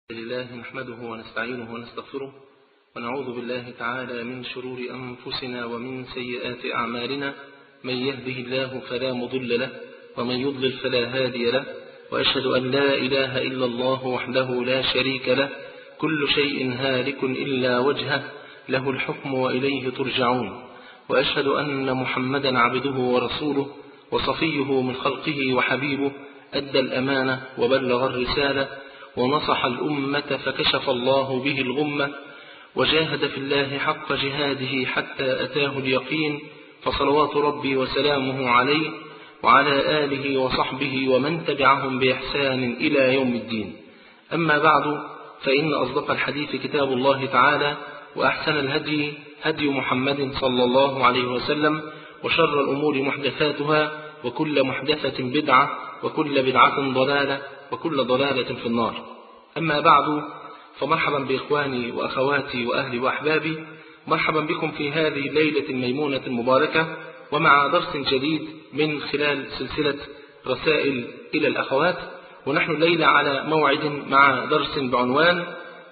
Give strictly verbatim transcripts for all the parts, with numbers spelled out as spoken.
لله نحمده ونستعينه ونستغفره ونعوذ بالله تعالى من شرور أنفسنا ومن سيئات أعمالنا. من يهده الله فلا مضل له ومن يضلل فلا هادي له، وأشهد أن لا إله إلا الله وحده لا شريك له، كل شيء هالك إلا وجهه، له الحكم وإليه ترجعون. وأشهد أن محمدا عبده ورسوله وصفيه من خلقه وحبيبه، أدى الأمانة وبلغ الرسالة ونصح الأمة فكشف الله به الغمة، وجاهد في الله حق جهاده حتى أتاه اليقين، فصلوات ربي وسلامه عليه وعلى آله وصحبه ومن تبعهم بإحسان إلى يوم الدين. أما بعد، فإن أصدق الحديث كتاب الله تعالى، وأحسن الهدي هدي محمد صلى الله عليه وسلم، وشر الأمور محدثاتها، وكل محدثة بدعة، وكل بدعة ضلالة، وكل ضلالة في النار. أما بعد، فمرحبا بإخواني وأخواتي وأهلي وأحبابي، مرحبا بكم في هذه الليلة الميمونة المباركة، ومع درس جديد من خلال سلسلة رسائل إلى الأخوات. ونحن الليلة على موعد مع درس بعنوان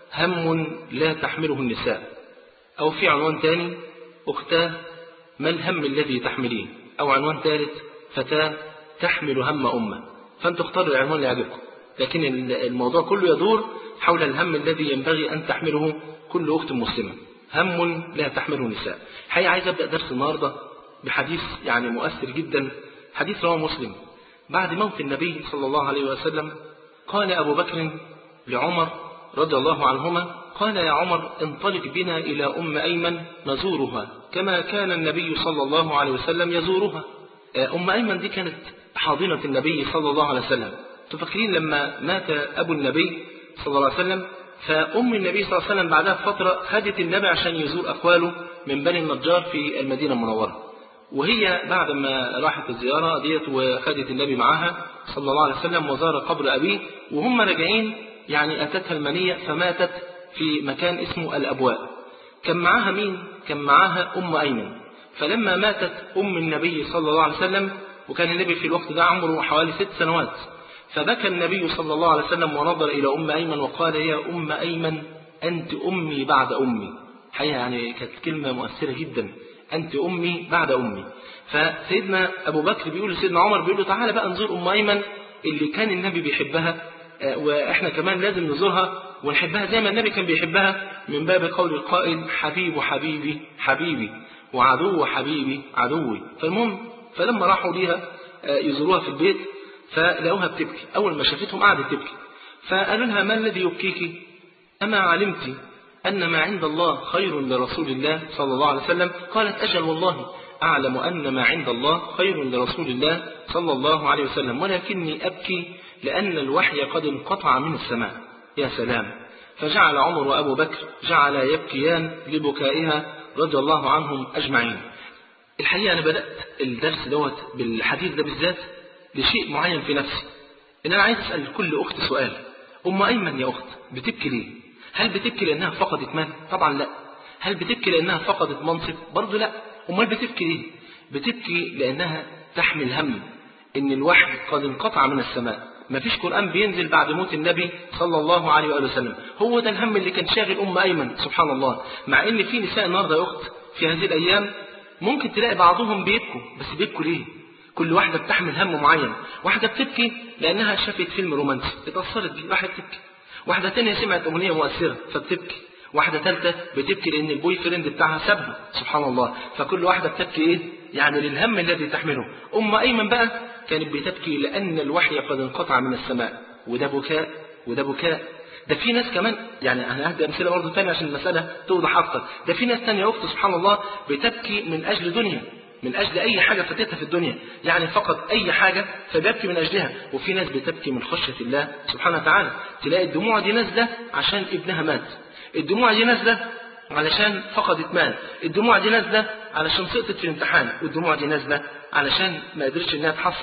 هم لا تحمله النساء، أو في عنوان ثاني أختاه ما الهم الذي تحملين، أو عنوان ثالث فتاة تحمل هم أمة. فأنتوا اختاروا العنوان اللي يعجبكم، لكن الموضوع كله يدور حول الهم الذي ينبغي أن تحمله كل أخت مسلمة، هم لا تحمله النساء. حقيقة عايز أبدأ درس النهاردة بحديث يعني مؤثر جدا، حديث رواه مسلم. بعد موت النبي صلى الله عليه وسلم قال أبو بكر لعمر رضي الله عنهما، قال يا عمر انطلق بنا إلى أم أيمن نزورها كما كان النبي صلى الله عليه وسلم يزورها. أم أيمن دي كانت حاضنة النبي صلى الله عليه وسلم. تفكرين لما مات أبو النبي صلى الله عليه وسلم، فأم النبي صلى الله عليه وسلم بعدها بفترة خدت النبي عشان يزور أخواله من بني النجار في المدينة المنورة. وهي بعد ما راحت الزيارة ديت وخدت النبي معها صلى الله عليه وسلم وزار قبر أبيه، وهم راجعين يعني أتتها المنية فماتت في مكان اسمه الأبواء. كان معاها مين؟ كان معاها أم أيمن. فلما ماتت أم النبي صلى الله عليه وسلم، وكان النبي في الوقت ده عمره حوالي ست سنوات، فبكى النبي صلى الله عليه وسلم ونظر إلى أم أيمن وقال يا أم أيمن أنت أمي بعد أمي. حقيقة يعني كانت كلمة مؤثرة جدا، أنت أمي بعد أمي. فسيدنا أبو بكر بيقول لسيدنا عمر، بيقول له تعالى بقى نزور أم أيمن اللي كان النبي بيحبها، وإحنا كمان لازم نزورها ونحبها زي ما النبي كان بيحبها، من باب قول القائل حبيب حبيبي حبيبي وعدو حبيبي عدوي. فالمهم فلما راحوا ليها يزوروها في البيت فلقوها بتبكي. أول ما شافتهم قعدت تبكي، فقالوا لها ما الذي يبكيك؟ أما علمت أن ما عند الله خير لرسول الله صلى الله عليه وسلم؟ قالت أجل والله أعلم أن ما عند الله خير لرسول الله صلى الله عليه وسلم، ولكني أبكي لأن الوحي قد انقطع من السماء. يا سلام. فجعل عمر وأبو بكر جعل يبكيان لبكائها رضي الله عنهم أجمعين. الحقيقة أنا بدأت الدرس دوت بالحديث ده بالذات لشيء معين في نفسي، إن أنا عايز أسأل كل أخت سؤال. أم أيمن يا أخت بتبكي ليه؟ هل بتبكي لأنها فقدت مال؟ طبعا لا. هل بتبكي لأنها فقدت منصب؟ برضو لا. أمال بتبكي ليه؟ بتبكي لأنها تحمل هم إن الوحي قد انقطع من السماء، ما فيش قرآن بينزل بعد موت النبي صلى الله عليه وآله وسلم. هو ده الهم اللي كان شاغل أم أيمن. سبحان الله. مع إن في نساء النهارده يا أخت في هذه الأيام ممكن تلاقي بعضهم بيبكوا، بس بيبكوا ليه؟ كل واحدة بتحمل هم معين. واحدة بتبكي لأنها شافت فيلم رومانسي اتأثرت بيه، واحدة بتبكي. واحدة تانية سمعت أغنية مؤثرة فبتبكي. واحدة ثالثة بتبكي لأن البوي فريند بتاعها سابها. سبحان الله. فكل واحدة بتبكي إيه؟ يعني للهم الذي تحمله. أم أيمن بقى كانت بتبكي لأن الوحي قد انقطع من السماء، وده بكاء وده بكاء. ده في ناس كمان، يعني أنا هدي أمثلة برضه تانية عشان المسألة توضح أكتر. ده في ناس تانية أخت سبحان الله بتبكي من أجل دنيا، من أجل أي حاجة فاتتها في الدنيا، يعني فقط أي حاجة فبيبكي من أجلها. وفي ناس بتبكي من خشية الله سبحانه وتعالى. تلاقي الدموع دي نازلة عشان ابنها مات، الدموع دي نازلة علشان فقدت مال، الدموع دي نازلة علشان سقطت في الامتحان، والدموع دي نازلة علشان ما قدرتش انها تحصل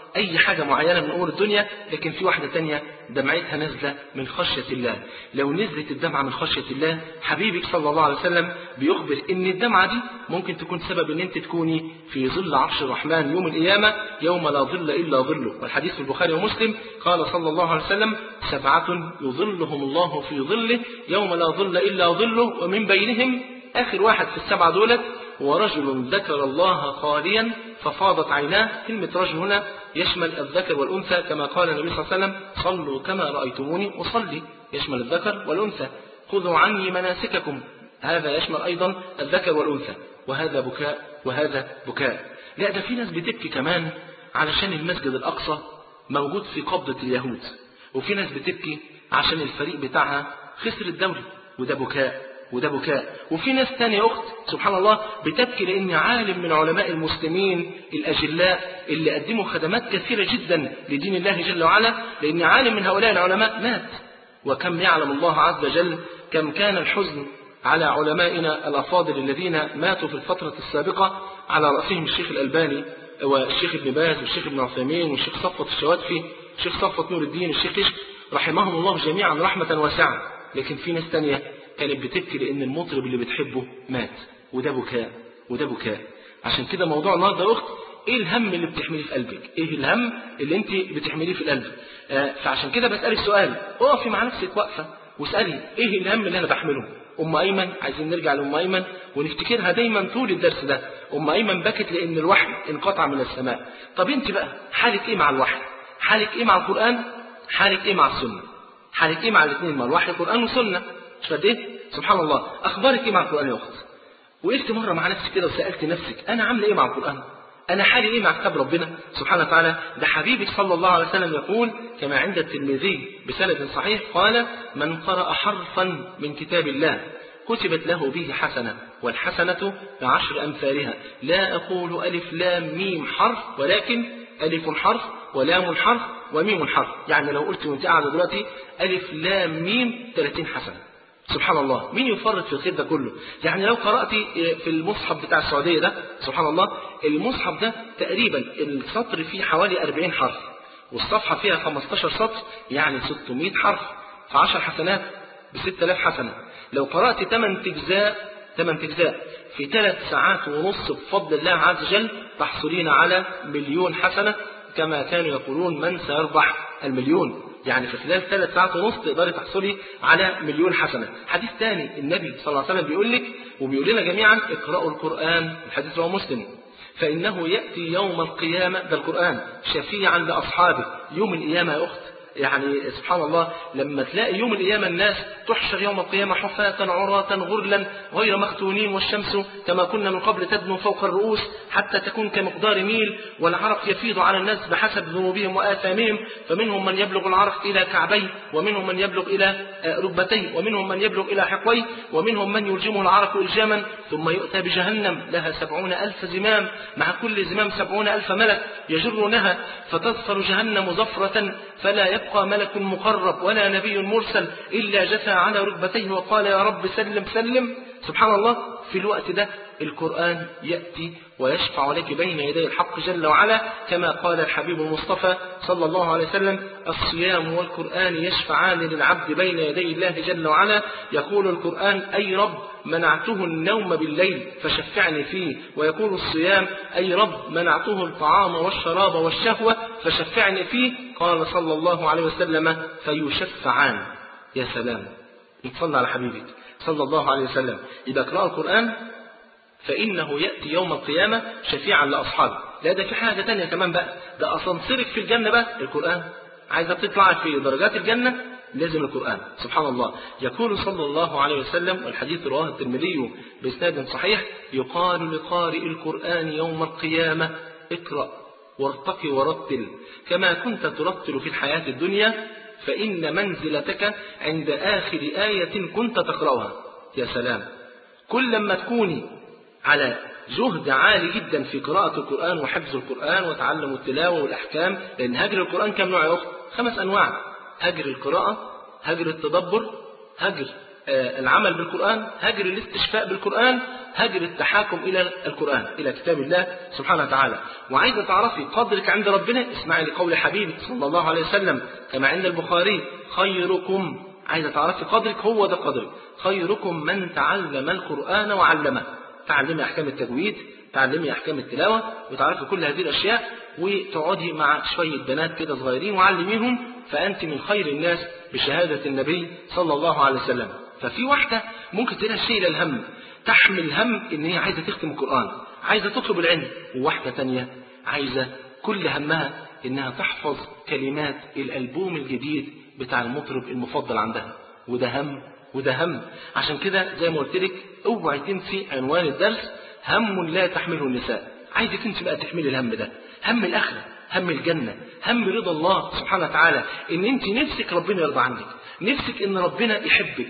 أي حاجة معينة من أمور الدنيا، لكن في واحدة تانية دمعتها نازلة من خشية الله. لو نزلت الدمعة من خشية الله، حبيبك صلى الله عليه وسلم بيخبر إن الدمعة دي ممكن تكون سبب إن أنت تكوني في ظل عرش الرحمن يوم القيامة يوم لا ظل إلا ظله. والحديث في البخاري ومسلم قال صلى الله عليه وسلم: سبعة يظلهم الله في ظله يوم لا ظل إلا ظله، ومن بينهم آخر واحد في السبعة دولت ورجل ذكر الله خاليا ففاضت عيناه. كلمة رجل هنا يشمل الذكر والأنثى، كما قال النبي صلى الله عليه وسلم: صلوا كما رأيتموني أصلي، يشمل الذكر والأنثى. خذوا عني مناسككم، هذا يشمل أيضا الذكر والأنثى. وهذا بكاء وهذا بكاء. لا، ده في ناس بتبكي كمان علشان المسجد الأقصى موجود في قبضة اليهود، وفي ناس بتبكي عشان الفريق بتاعها خسر الدوري، وده بكاء وده بكاء. وفي ناس تانية أخت سبحان الله بتبكي لأن عالم من علماء المسلمين الأجلاء اللي قدموا خدمات كثيرة جدا لدين الله جل وعلا، لأن عالم من هؤلاء العلماء مات. وكم يعلم الله عز وجل كم كان الحزن على علمائنا الأفاضل الذين ماتوا في الفترة السابقة، على رأسهم الشيخ الألباني والشيخ ابن باز والشيخ ابن عثيمين والشيخ صفوت الشواتفي والشيخ صفوت نور الدين والشيخ كشك، رحمهم الله جميعا رحمة واسعة. لكن في ناس تانية كانت بتبكي لأن المطرب اللي بتحبه مات، وده بكاء وده بكاء. عشان كده موضوع النهارده يا أخت، إيه الهم اللي بتحمليه في قلبك؟ إيه الهم اللي أنت بتحمليه في القلب؟ آه فعشان كده بسألك سؤال، اقفي مع نفسك وقفة واسألي إيه الهم اللي أنا بحمله؟ أم أيمن، عايزين نرجع لأم أيمن ونفتكرها دايما طول الدرس ده. أم أيمن بكت لأن الوحي انقطع من السماء. طب أنت بقى حالك إيه مع الوحي؟ حالك إيه مع القرآن؟ حالك إيه مع السنة؟ حالك إيه مع الاثنين، مع الوحي القرآن والسنة؟ مش قد إيه؟ سبحان الله. أخبارك إيه مع القرآن يا أخت؟ وقفت مرة مع نفسك كده وسألت نفسك أنا عاملة إيه مع القرآن؟ أنا حالي إيه مع كتاب ربنا سبحانه وتعالى؟ ده حبيبك صلى الله عليه وسلم يقول كما عند الترمذي بسند صحيح قال: من قرأ حرفا من كتاب الله كتبت له به حسنة، والحسنة بعشر أمثالها. لا أقول ألف لام ميم حرف، ولكن ألف حرف ولام حرف وميم حرف. يعني لو قلت وانت قاعدة دلوقتي ألف لام ميم ثلاثين حسنة. سبحان الله، مين يفرط في الخير ده كله؟ يعني لو قرأت في المصحف بتاع السعودية ده سبحان الله، المصحف ده تقريبا السطر فيه حوالي أربعين حرف، والصفحة فيها خمستاشر سطر، يعني ستمائة حرف في عشر حسنات ب ستة آلاف حسنة. لو قرأت ثمان أجزاء ثمان أجزاء في ثلاث ساعات ونص بفضل الله عز وجل تحصلين على مليون حسنة، كما كانوا يقولون من سيربح المليون. يعني في خلال ثلاث ساعات ونص تقدري تحصلي على مليون حسنة. حديث ثاني النبي صلى الله عليه وسلم بيقول لك وبيقول لنا جميعا: اقرأوا القرآن، الحديث رواه مسلم، فإنه يأتي يوم القيامة، ده القرآن، شفيعا لأصحابه يوم القيامة يا أخت. يعني سبحان الله لما تلاقي يوم القيامة الناس تحشر يوم القيامة حفاة عراة غرلا غير مختونين، والشمس كما كنا من قبل تدنو فوق الرؤوس حتى تكون كمقدار ميل، والعرق يفيض على الناس بحسب ذنوبهم وآثامهم، فمنهم من يبلغ العرق إلى كعبيه، ومنهم من يبلغ إلى ركبتيه، ومنهم من يبلغ إلى حقويه، ومنهم من يلجمه العرق إلجاما، ثم يؤتى بجهنم لها سبعون ألف زمام، مع كل زمام سبعون ألف ملك يجرونها، فتظفر جهنم زفرة فلا يبقى ملك مقرب ولا نبي مرسل إلا جثى على ركبتيه وقال: يا رب سلم سلم. سبحان الله، في الوقت ده القرآن يأتي ويشفع لك بين يدي الحق جل وعلا، كما قال الحبيب المصطفى صلى الله عليه وسلم: الصيام والقرآن يشفعان للعبد بين يدي الله جل وعلا. يقول القرآن: أي رب منعته النوم بالليل فشفعني فيه، ويقول الصيام: أي رب منعته الطعام والشراب والشهوة فشفعني فيه. قال صلى الله عليه وسلم: فيشفعان. يا سلام، نتصلى على حبيبك صلى الله عليه وسلم. إذا قرأ القرآن فإنه يأتي يوم القيامة شفيعا لأصحابه. لا، ده في حاجة تانية كمان بقى، ده أسانسيرك في الجنة بقى القرآن. عايزة تطلع في درجات الجنة لازم القرآن. سبحان الله، يقول صلى الله عليه وسلم، والحديث رواه الترمذي بإسناد صحيح: يقال لقارئ القرآن يوم القيامة: اقرأ وارتقي ورتل كما كنت ترتل في الحياة الدنيا، فإن منزلتك عند آخر آية كنت تقرأها. يا سلام، كل لما تكوني على جهد عالي جدا في قراءة القرآن وحفظ القرآن وتعلم التلاوة والأحكام، لأن هجر القرآن كم نوع يا أخت؟ خمس أنواع: هجر القراءة، هجر التدبر، هجر العمل بالقرآن، هجر الاستشفاء بالقرآن، هجر التحاكم إلى القرآن، إلى كتاب الله سبحانه وتعالى. وعايزة تعرفي قدرك عند ربنا، اسمعي لقول حبيبك صلى الله عليه وسلم كما عند البخاري: خيركم، عايزة تعرفي قدرك، هو ده قدرك، خيركم من تعلم القرآن وعلمه. تعلمي أحكام التجويد، تعلمي أحكام التلاوة، وتعرفي كل هذه الأشياء، وتقعدي مع شوية بنات كده صغيرين وعلميهم، فأنت من خير الناس بشهادة النبي صلى الله عليه وسلم. ففي واحدة ممكن تلاقي شيء للهم، تحمل هم إن هي عايزة تختم القرآن، عايزة تطلب العلم، وواحدة تانية عايزة كل همها إنها تحفظ كلمات الألبوم الجديد بتاع المطرب المفضل عندها. وده هم وده هم. عشان كده زي ما قلت لك، اوعي تنسي عنوان الدرس: هم لا تحمله النساء. عايزك انت بقى تحملي الهم ده، هم الآخرة، هم الجنة، هم رضا الله سبحانه وتعالى، ان انت نفسك ربنا يرضى عنك، نفسك ان ربنا يحبك،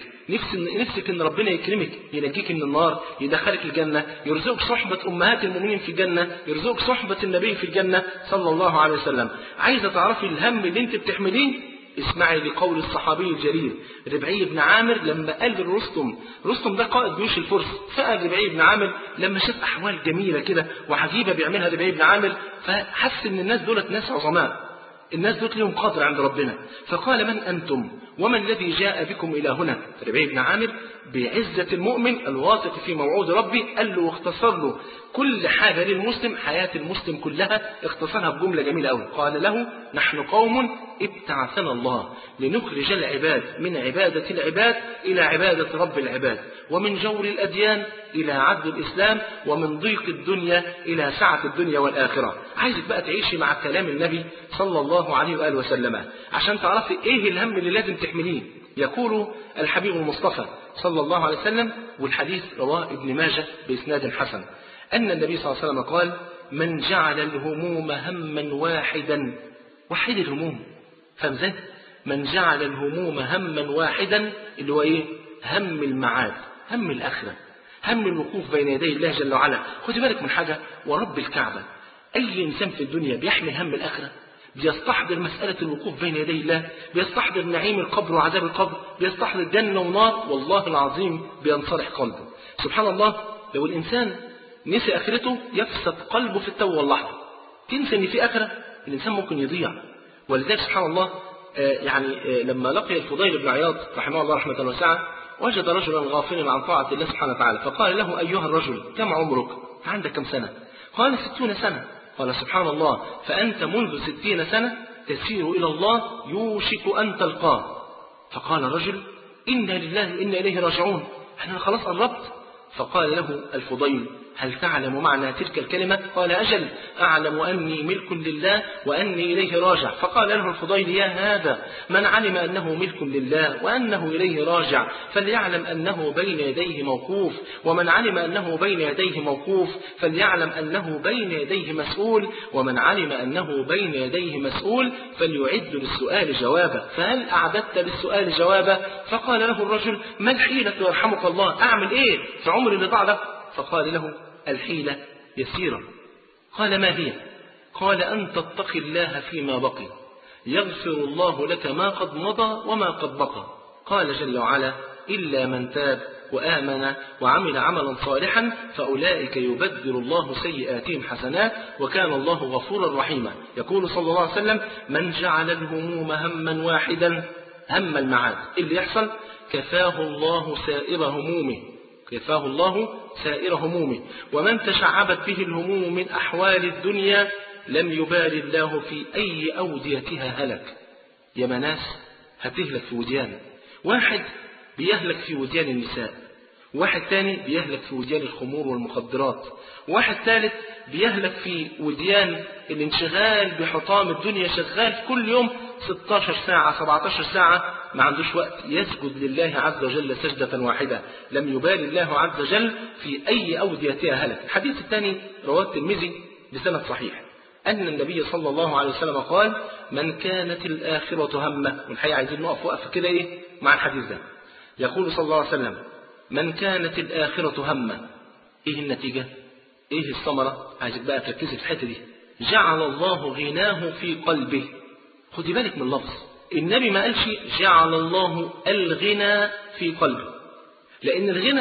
نفسك ان ربنا يكرمك، ينجيك من النار، يدخلك الجنة، يرزقك صحبة امهات المؤمنين في الجنة، يرزقك صحبة النبي في الجنة صلى الله عليه وسلم. عايزة تعرفي الهم اللي انت بتحمليه؟ اسمعي لقول الصحابي الجليل ربعي بن عامر لما قال لرستم، رستم ده قائد جيوش الفرس، سأل ربعي بن عامر لما شاف أحوال جميلة كده وعجيبة بيعملها ربعي بن عامر، فحس إن الناس دولت ناس عظماء، الناس دول لهم قدر عند ربنا، فقال: من أنتم وما الذي جاء بكم إلى هنا؟ ربعي بن عامر بعزة المؤمن الواثق في موعود ربي قال له واختصر له كل حاجة للمسلم، حياة المسلم كلها اختصرها بجملة جميلة أوي. قال له: نحن قوم ابتعثنا الله لنخرج العباد من عبادة العباد إلى عبادة رب العباد، ومن جور الأديان إلى عدل الإسلام، ومن ضيق الدنيا إلى سعة الدنيا والآخرة. عايزك بقى تعيشي مع كلام النبي صلى الله عليه وآله وسلم عشان تعرفي إيه الهم اللي لازم تحمليه. يقول الحبيب المصطفى صلى الله عليه وسلم، والحديث رواه ابن ماجه بإسناد حسن، أن النبي صلى الله عليه وسلم قال: من جعل الهموم هما واحدا، وحد الهموم، فاهم ازاي؟ من جعل الهموم هما واحدا، اللي هو ايه؟ هم المعاد، هم الآخرة، هم الوقوف بين يدي الله جل وعلا. خدي بالك من حاجة، ورب الكعبة أي إنسان في الدنيا بيحمل هم الآخرة، بيستحضر مسألة الوقوف بين يدي الله، بيستحضر نعيم القبر وعذاب القبر، بيستحضر جنة ونار، والله العظيم بينصرح قلبه. سبحان الله، لو الإنسان نسي آخرته يفسد قلبه في التو واللحظة. تنسى إن في آخرة، الإنسان ممكن يضيع. ولذلك سبحان الله آه يعني آه لما لقي الفضيل بن عياض رحمه الله رحمة واسعة، وجد رجلا غافلا عن طاعة الله سبحانه وتعالى، فقال له: أيها الرجل، كم عمرك؟ عندك كم سنة؟ قال: ستون سنة. قال: سبحان الله، فأنت منذ ستين سنة تسير إلى الله يوشك أن تلقاه. فقال الرجل: إنا لله إنا إليه راجعون، احنا خلاص قربت. فقال له الفضيل: هل تعلم معنى تلك الكلمة؟ قال: أجل، أعلم أني ملك لله وأني إليه راجع. فقال له الفضيل: يا هذا، من علم أنه ملك لله وأنه إليه راجع فليعلم أنه بين يديه موقوف، ومن علم أنه بين يديه موقوف فليعلم أنه بين يديه مسؤول، ومن علم أنه بين يديه مسؤول فليعد للسؤال جوابا، فهل أعددت للسؤال جوابا؟ فقال له الرجل: ما الحيلة يرحمك الله؟ أعمل إيه في عمري اللي ضاع ده؟ فقال له: الحيلة يسيرة. قال: ما هي؟ قال: أن تتقي الله فيما بقي، يغفر الله لك ما قد مضى وما قد بقى. قال جل وعلا: إلا من تاب وآمن وعمل عملا صالحا فأولئك يبدل الله سيئاتهم حسنات وكان الله غفورا رحيما. يقول صلى الله عليه وسلم: من جعل الهموم هما واحدا، هم المعاد، اللي يحصل كفاه الله سائر همومه، كفاه الله سائر همومه. ومن تشعبت به الهموم من أحوال الدنيا لم يبال الله في أي أوديتها هلك. يا مناس هتهلك في وديان، واحد بيهلك في وديان النساء، واحد تاني بيهلك في وديان الخمور والمخدرات، واحد ثالث بيهلك في وديان الانشغال بحطام الدنيا، شغال كل يوم ستة عشر ساعة سبعة عشر ساعة، ما عندوش وقت يسجد لله عز وجل سجدة واحدة. لم يبال الله عز وجل في أي أوديتها هلك. الحديث الثاني رواه الترمذي بسند صحيح أن النبي صلى الله عليه وسلم قال: من كانت الآخرة همه. والحقيقة عايزين نقف وقف كده إيه مع الحديث ده. يقول صلى الله عليه وسلم: من كانت الآخرة همه، إيه النتيجة؟ إيه الثمرة؟ عايزك بقى تركزي في الحتة دي. جعل الله غناه في قلبه. خدي بالك من اللفظ، النبي ما قالش جعل الله الغنى في قلبه، لأن الغنى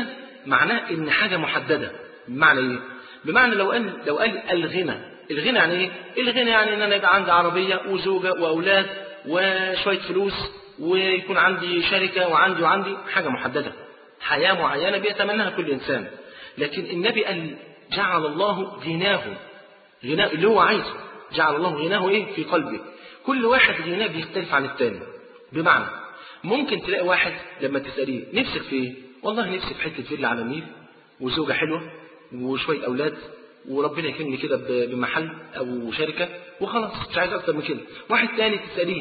معناه إن حاجة محددة. بمعنى إيه؟ بمعنى لو قال لو قال الغنى، الغنى يعني إيه؟ الغنى يعني إن أنا يبقى عندي عربية وزوجة وأولاد وشوية فلوس ويكون عندي شركة وعندي وعندي حاجة محددة، حياة معينة بيتمناها كل إنسان. لكن النبي قال جعل الله غناه، غناه اللي هو عايزه، جعل الله غناه إيه؟ في قلبه. كل واحد غناه بيختلف عن الثاني. بمعنى ممكن تلاقي واحد لما تسأليه نفسك في إيه؟ والله نفسي في حتة فيلا على النيل وزوجة حلوة وشوية أولاد وربنا يكرمني كده بمحل أو شركة وخلاص، مش عايز أكتر من كده. واحد تاني تسأليه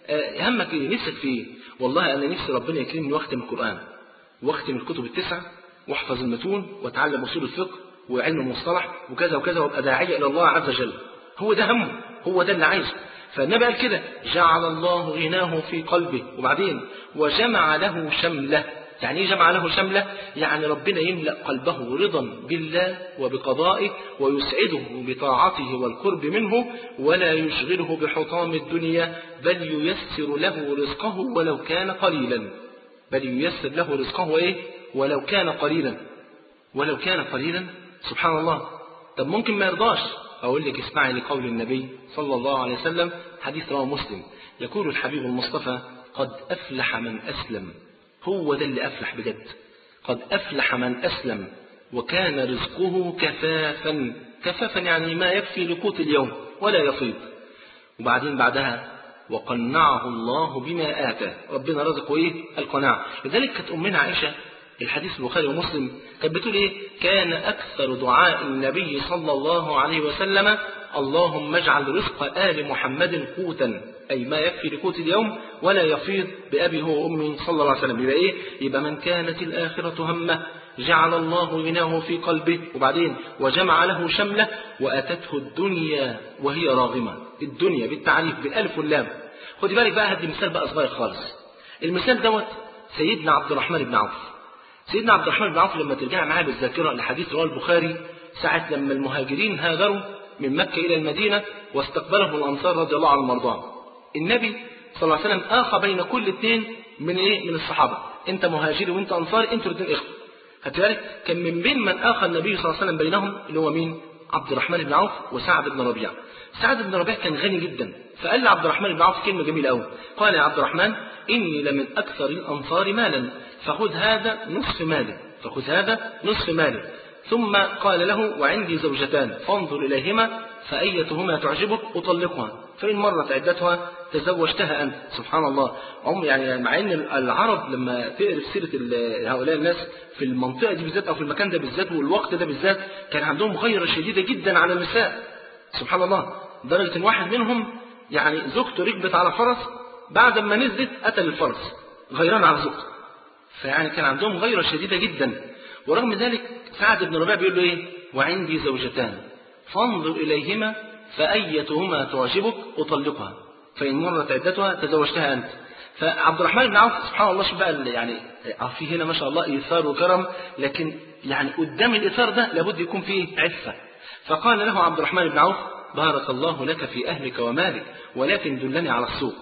همك إيه؟ نفسك في إيه؟ والله أنا نفسي ربنا يكرمني واختم القرآن واختم الكتب التسعة واحفظ المتون واتعلم أصول الفقه وعلم المصطلح وكذا وكذا وابقى داعية إلى الله عز وجل. هو ده همه، هو ده اللي عايزه. فالنبي قال كده جعل الله غناه في قلبه. وبعدين وجمع له شمله. يعني ايه جمع له شمله؟ يعني ربنا يملأ قلبه رضا بالله وبقضائه ويسعده بطاعته والقرب منه ولا يشغله بحطام الدنيا، بل ييسر له رزقه ولو كان قليلا. بل ييسر له رزقه ايه؟ ولو كان قليلا. ولو كان قليلا. سبحان الله. طب ممكن ما يرضاش. أقول لك اسمعي لقول النبي صلى الله عليه وسلم، حديث رواه مسلم، يقول الحبيب المصطفى قد أفلح من أسلم. هو ده اللي أفلح بجد. قد أفلح من أسلم وكان رزقه كفافا. كفافا يعني ما يكفي لقوت اليوم ولا يفيض. وبعدين بعدها وقنعه الله بما آتى. ربنا رزقه إيه؟ القناعة. لذلك كانت أمنا عائشة الحديث البخاري ومسلم كانت بتقول إيه؟ كان أكثر دعاء النبي صلى الله عليه وسلم اللهم اجعل رزق آل محمد قوتا، أي ما يكفي لقوت اليوم ولا يفيض بأبي هو وأمي صلى الله عليه وسلم. يبقى إيه؟ يبقى من كانت الآخرة همه جعل الله غناه في قلبه. وبعدين وجمع له شمله وأتته الدنيا وهي راغمة. الدنيا بالتعريف بالألف واللام. خدي بالك بقى، هدي مثال بقى صغير خالص. المثال دوت سيدنا عبد الرحمن بن عوف. سيدنا عبد الرحمن بن عوف لما ترجع معاه بالذاكرة لحديث رواه البخاري ساعة لما المهاجرين هاجروا من مكة إلى المدينة واستقبلهم الأنصار رضي الله عنهم وارضاهم، النبي صلى الله عليه وسلم آخى بين كل اثنين من إيه؟ من الصحابة. أنت مهاجري وأنت أنصاري، أنتوا الاثنين إخوة. خدت بالك؟ كان من بين من آخى النبي صلى الله عليه وسلم بينهم اللي هو مين؟ عبد الرحمن بن عوف وسعد بن ربيعة. سعد بن ربيعة كان غني جدا، فقال لعبد الرحمن بن عوف كلمة جميلة قوي. قال يا عبد الرحمن إني لمن أكثر الأنصار مالا فخذ هذا نصف مالي، فخذ هذا نصف مالي. ثم قال له وعندي زوجتان فانظر إليهما فأيتهما تعجبك أطلقها، فإن مرت عدتها تزوجتها أنت. سبحان الله. هم يعني مع أن العرب لما تقرأ سيرة هؤلاء الناس في المنطقة دي بالذات أو في المكان ده بالذات والوقت ده بالذات كان عندهم غيرة شديدة جدا على النساء. سبحان الله. درجة إن واحد منهم يعني زوجته ركبت على فرس بعد ما نزلت قتل الفرس غيران على زوجته. فيعني كان عندهم غيرة شديدة جدا. ورغم ذلك سعد بن ربيعة بيقول له إيه؟ وعندي زوجتان فانظر إليهما فأيتهما تعجبك أطلقها فإن مرت عدتها تزوجتها أنت. فعبد الرحمن بن عوف سبحان الله شوف بقى يعني في هنا ما شاء الله إيثار وكرم، لكن يعني قدام الإيثار ده لابد يكون فيه عفة. فقال له عبد الرحمن بن عوف بارك الله لك في أهلك ومالك ولكن دلني على السوق.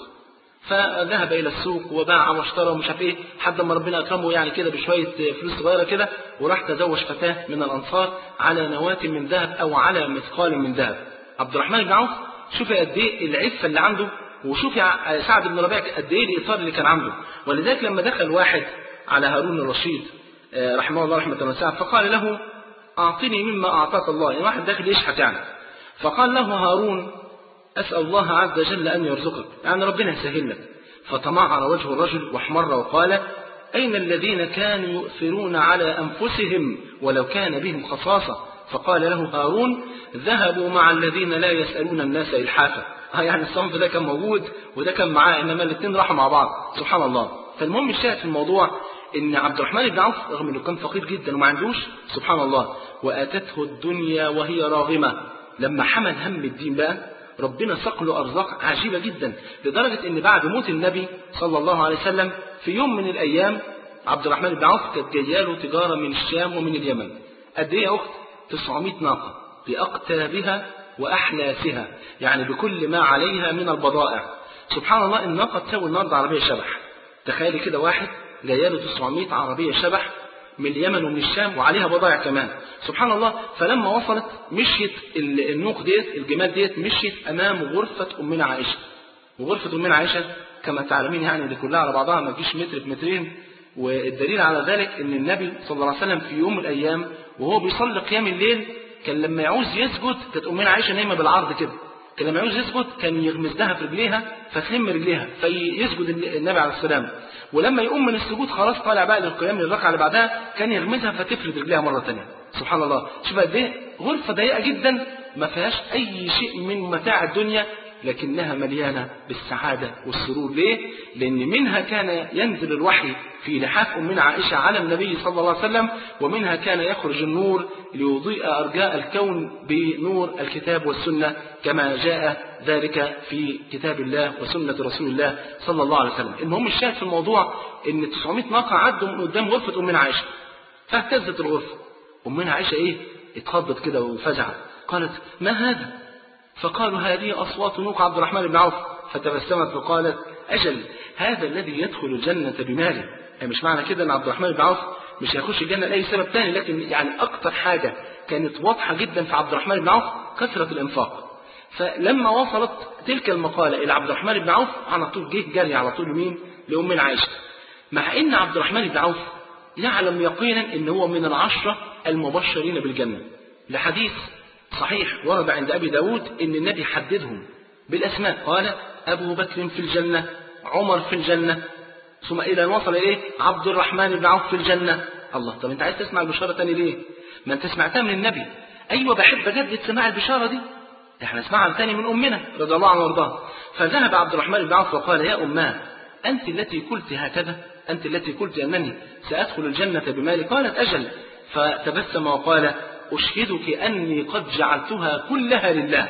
فذهب إلى السوق وباع واشترى ومش عارف إيه حد ما ربنا أكرمه يعني كده بشوية فلوس صغيرة كده، وراح تزوج فتاة من الأنصار على نواة من ذهب أو على مثقال من ذهب. عبد الرحمن بن عوف شوف قد إيه العفة اللي عنده، وشوف سعد بن ربيعة قد إيه الإيثار اللي كان عنده. ولذلك لما دخل واحد على هارون الرشيد رحمه الله رحمة واسعة فقال له أعطني مما أعطاك الله، يعني واحد داخل يشحت يعني. فقال له هارون أسأل الله عز وجل أن يرزقك، يعني ربنا يسهل لك. فتمعر وجه الرجل واحمر وقال أين الذين كانوا يؤثرون على أنفسهم ولو كان بهم خصاصة؟ فقال له هارون ذهبوا مع الذين لا يسألون الناس إلحافا. يعني الصنف ده كان موجود وده كان معاه، إنما الاثنين راحوا مع بعض. سبحان الله. فالمهم الشاهد في الموضوع إن عبد الرحمن بن عوف رغم إنه كان فقير جدا وما عندوش سبحان الله وأتته الدنيا وهي راغمة، لما حمل هم الدين بقى ربنا ساق له أرزاق عجيبة جدا، لدرجة إن بعد موت النبي صلى الله عليه وسلم في يوم من الأيام عبد الرحمن بن عوف كانت جايه له تجارة من الشام ومن اليمن. قد إيه يا أخت؟ تسعمائة ناقة بأقتابها وأحلاسها، يعني بكل ما عليها من البضائع. سبحان الله. الناقة تساوي النهارده عربية شبح. تخيلي كده واحد جايه له تسعمائة عربية شبح من اليمن ومن الشام وعليها بضائع كمان. سبحان الله. فلما وصلت مشيت النوق ديت الجمال ديت مشيت أمام غرفة أمنا عائشة. وغرفة أمنا عائشة كما تعلمين يعني دي كلها على بعضها ما تجيش متر في مترين. والدليل على ذلك ان النبي صلى الله عليه وسلم في يوم من الايام وهو بيصلي قيام الليل كان لما يعوز يسجد كانت امنا عائشه نايمه بالعرض كده، كان لما يعوز يسجد كان يغمز لها في رجليها فتلم رجليها فيسجد النبي عليه السلام، ولما يقوم من السجود خلاص طالع بقى للقيام للركعه اللي بعدها كان يغمزها فتفرد رجليها مره ثانيه. سبحان الله. شوف قد ايه غرفه ضيقه جدا ما فيهاش اي شيء من متاع الدنيا لكنها مليانة بالسعادة والسرور. ليه؟ لأن منها كان ينزل الوحي في لحاف أمنا عائشة على النبي صلى الله عليه وسلم، ومنها كان يخرج النور ليضيء أرجاء الكون بنور الكتاب والسنة كما جاء ذلك في كتاب الله وسنة رسول الله صلى الله عليه وسلم. المهم الشاهد في الموضوع إن تسعمائة ناقة عدوا من قدام غرفة أمنا عائشة فاهتزت الغرفة. أمنا عائشة إيه؟ اتخضت كده وفزعت، قالت ما هذا؟ فقالوا هذه أصوات نوق عبد الرحمن بن عوف. فتبسمت فقالت أجل هذا الذي يدخل الجنة بماله. يعني مش معنى كده أن عبد الرحمن بن عوف مش هيخش الجنة لأي سبب تاني، لكن يعني أكتر حاجة كانت واضحة جدا في عبد الرحمن بن عوف كثرة الإنفاق. فلما وصلت تلك المقالة إلى عبد الرحمن بن عوف على طول جه جري على طول مين؟ لأمنا عائشة، مع إن عبد الرحمن بن عوف يعلم يقينا إن هو من العشرة المبشرين بالجنة، لحديث صحيح ورد عند أبي داود إن النبي حددهم بالأسماء، قال أبو بكر في الجنة، عمر في الجنة، ثم إلى أن وصل إليه عبد الرحمن بن عوف في الجنة. الله، طب أنت عايز تسمع البشارة تاني ليه؟ ما أنت سمعتها من النبي. أيوة بحب أجدد سماع البشارة دي، إحنا نسمعها تاني من أمنا رضي الله عنها وارضاها. فذهب عبد الرحمن بن عوف وقال يا أماه أنت التي قلت هكذا؟ أنت التي قلت أنني سأدخل الجنة بمالي؟ قالت أجل. فتبسم وقال أشهدك أني قد جعلتها كلها لله.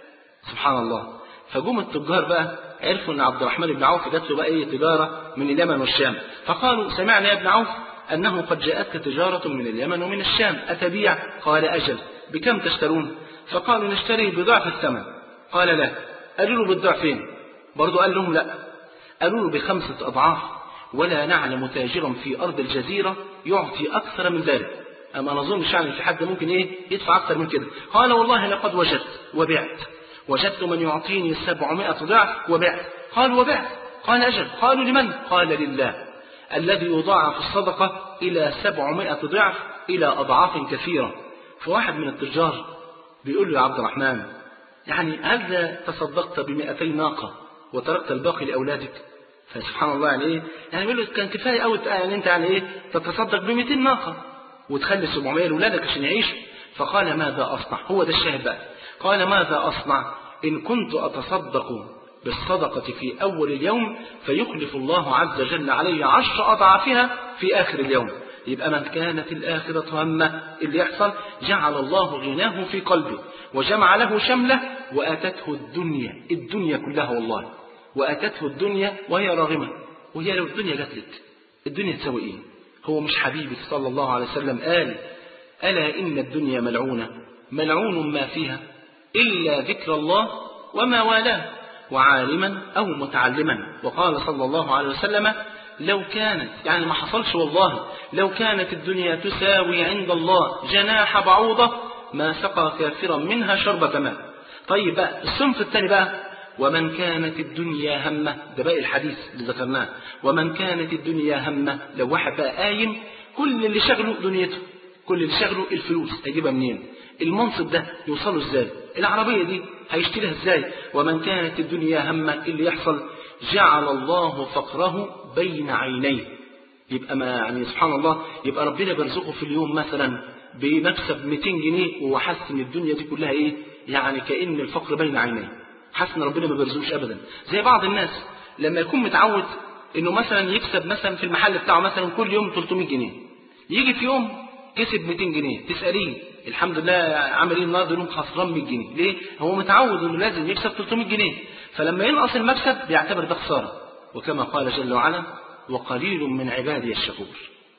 سبحان الله. فجم التجار بقى عرفوا أن عبد الرحمن بن عوف جات له بقى أي تجارة من اليمن والشام، فقالوا سمعنا يا ابن عوف أنه قد جاءتك تجارة من اليمن ومن الشام أتبيع؟ قال أجل. بكم تشترون؟ فقالوا نشتري بضعف الثمن. قال لا. قالوا له بالضعفين؟ برضو قال لهم لا. قالوا له بخمسة أضعاف، ولا نعلم تاجرا في أرض الجزيرة يعطي أكثر من ذلك. أما نظنش يعني في حد ممكن إيه يدفع أكثر من كده. قال والله لقد وجدت وبعت، وجدت من يعطيني سبعمائة ضعف وبعت. قال وبعت؟ قال أجل. قالوا لمن؟ قال لله الذي يضاعف الصدقة إلى سبعمائة ضعف إلى أضعاف كثيرة. فواحد من التجار بيقول له يا عبد الرحمن يعني هل تصدقت بمئتي ناقة وتركت الباقي لأولادك؟ فسبحان الله يعني إيه يعني بيقول له كان كفاية أوي يعني أنت يعني إيه تتصدق بمئتين ناقة وتخلي سبعمائة لأولادك عشان يعيشوا. فقال ماذا أصنع؟ هو ده الشاهد بقى. قال ماذا أصنع إن كنت أتصدق بالصدقة في أول اليوم فيخلف الله عز وجل علي عشر أضعافها في آخر اليوم. يبقى من كانت الآخرة همه اللي يحصل جعل الله غناه في قلبه وجمع له شمله وأتته الدنيا الدنيا كلها والله وأتته الدنيا وهي راغمة. وهي لو الدنيا جات لك الدنيا تسوي إيه؟ هو مش حبيبي صلى الله عليه وسلم قال ألا إن الدنيا ملعونة ملعون ما فيها إلا ذكر الله وما والاه وعالما أو متعلما. وقال صلى الله عليه وسلم لو كانت يعني ما حصلش والله لو كانت الدنيا تساوي عند الله جناح بعوضة ما سقى كافرا منها شربة ماء. طيب بقى الصنف الثاني بقى ومن كانت الدنيا همه، ده باقي الحديث اللي ذكرناه، ومن كانت الدنيا همه لو واحد بقى قايم كل اللي شغله دنيته، كل اللي شغله الفلوس هيجيبها منين؟ المنصب ده يوصله ازاي؟ العربية دي هيشتريها ازاي؟ ومن كانت الدنيا همه اللي يحصل جعل الله فقره بين عينيه. يبقى ما يعني سبحان الله يبقى ربنا بيرزقه في اليوم مثلا بمكسب مئتين جنيه وهو حاسس ان الدنيا دي كلها ايه؟ يعني كأن الفقر بين عينيه، حاسس ان ربنا ما بيرزقوش ابدا. زي بعض الناس لما يكون متعود انه مثلا يكسب مثلا في المحل بتاعه مثلا كل يوم ثلاثمائة جنيه، يجي في يوم كسب مئتين جنيه تسأليه الحمد لله عامل ايه النهارده؟ يقول خسران مئة جنيه. ليه؟ هو متعود انه لازم يكسب ثلاثمائة جنيه، فلما ينقص المكسب بيعتبر ده خساره. وكما قال جل وعلا وقليل من عبادي الشكور،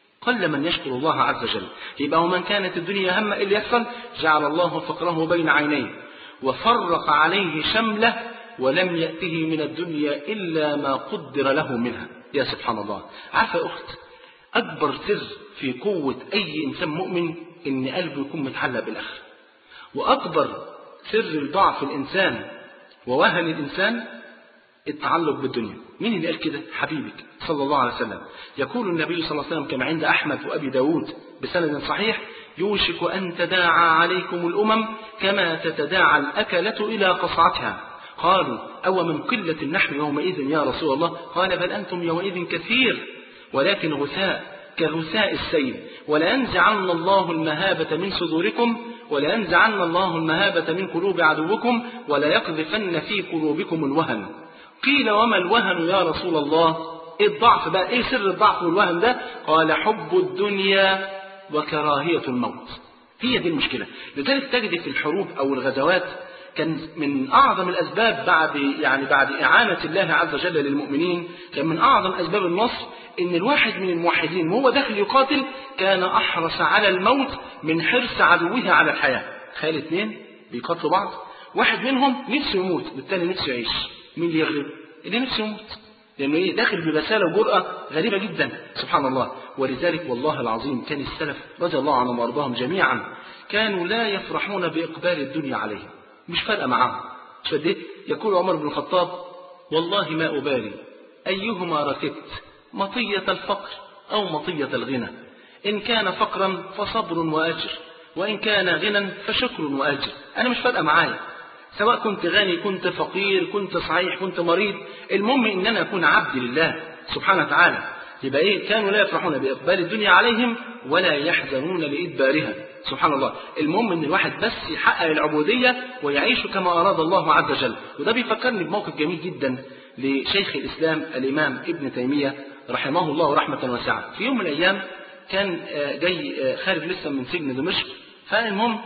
قل من يشكر الله عز وجل. يبقى ومن كانت الدنيا همه اللي يحصل جعل الله فقره بين عينيه وفرق عليه شمله ولم يأته من الدنيا إلا ما قدر له منها. يا سبحان الله. عارفة أخت أكبر سر في قوة أي إنسان مؤمن إن قلبه يكون متعلق بالآخرة. وأكبر سر ضعف الإنسان ووهن الإنسان التعلق بالدنيا. مين اللي قال كده؟ حبيبك صلى الله عليه وسلم. يقول النبي صلى الله عليه وسلم كما عند أحمد وأبي داود بسند صحيح: يوشك أن تداعى عليكم الأمم كما تتداعى الأكلة إلى قصعتها. قالوا: أو من قلة نحن يومئذ يا رسول الله؟ قال: بل أنتم يومئذ كثير ولكن غثاء كغثاء السيل، ولينزعن الله المهابة من صدوركم ولينزعن الله المهابة من قلوب عدوكم وليقذفن في قلوبكم الوهن. قيل: وما الوهن يا رسول الله؟ إيه الضعف بقى؟ إيه سر الضعف والوهن ده؟ قال: حب الدنيا وكراهية الموت. هي دي المشكلة. لذلك تجد في الحروب أو الغزوات كان من أعظم الأسباب بعد يعني بعد إعانة الله عز وجل للمؤمنين، كان من أعظم أسباب النصر إن الواحد من الموحدين وهو داخل يقاتل كان أحرص على الموت من حرص عدوه على الحياة. تخيل اثنين بيقاتلوا بعض، واحد منهم نفسه يموت والثاني نفسه يعيش، مين اللي يغلب؟ اللي نفسه يموت، لأنه إيه؟ داخل ببسالة وجرأة غريبة جدا سبحان الله. ولذلك والله العظيم كان السلف رضي الله عنهم وارضاهم جميعا كانوا لا يفرحون بإقبال الدنيا عليهم، مش فارقة معاهم. شديت يقول عمر بن الخطاب: والله ما أبالي أيهما ركبت، مطية الفقر أو مطية الغنى، إن كان فقرا فصبر وأجر، وإن كان غنى فشكر وأجر. أنا مش فارقة معايا، سواء كنت غني كنت فقير كنت صحيح كنت مريض، المهم إن أنا أكون عبد لله سبحانه وتعالى. يبقى إيه؟ كانوا لا يفرحون بإقبال الدنيا عليهم ولا يحزنون لإدبارها سبحان الله. المهم إن الواحد بس يحقق العبودية ويعيش كما أراد الله عز وجل. وده بيفكرني بموقف جميل جدا لشيخ الإسلام الإمام ابن تيمية رحمه الله رحمة واسعة. في يوم من الأيام كان جاي خارج لسه من سجن دمشق، فالمهم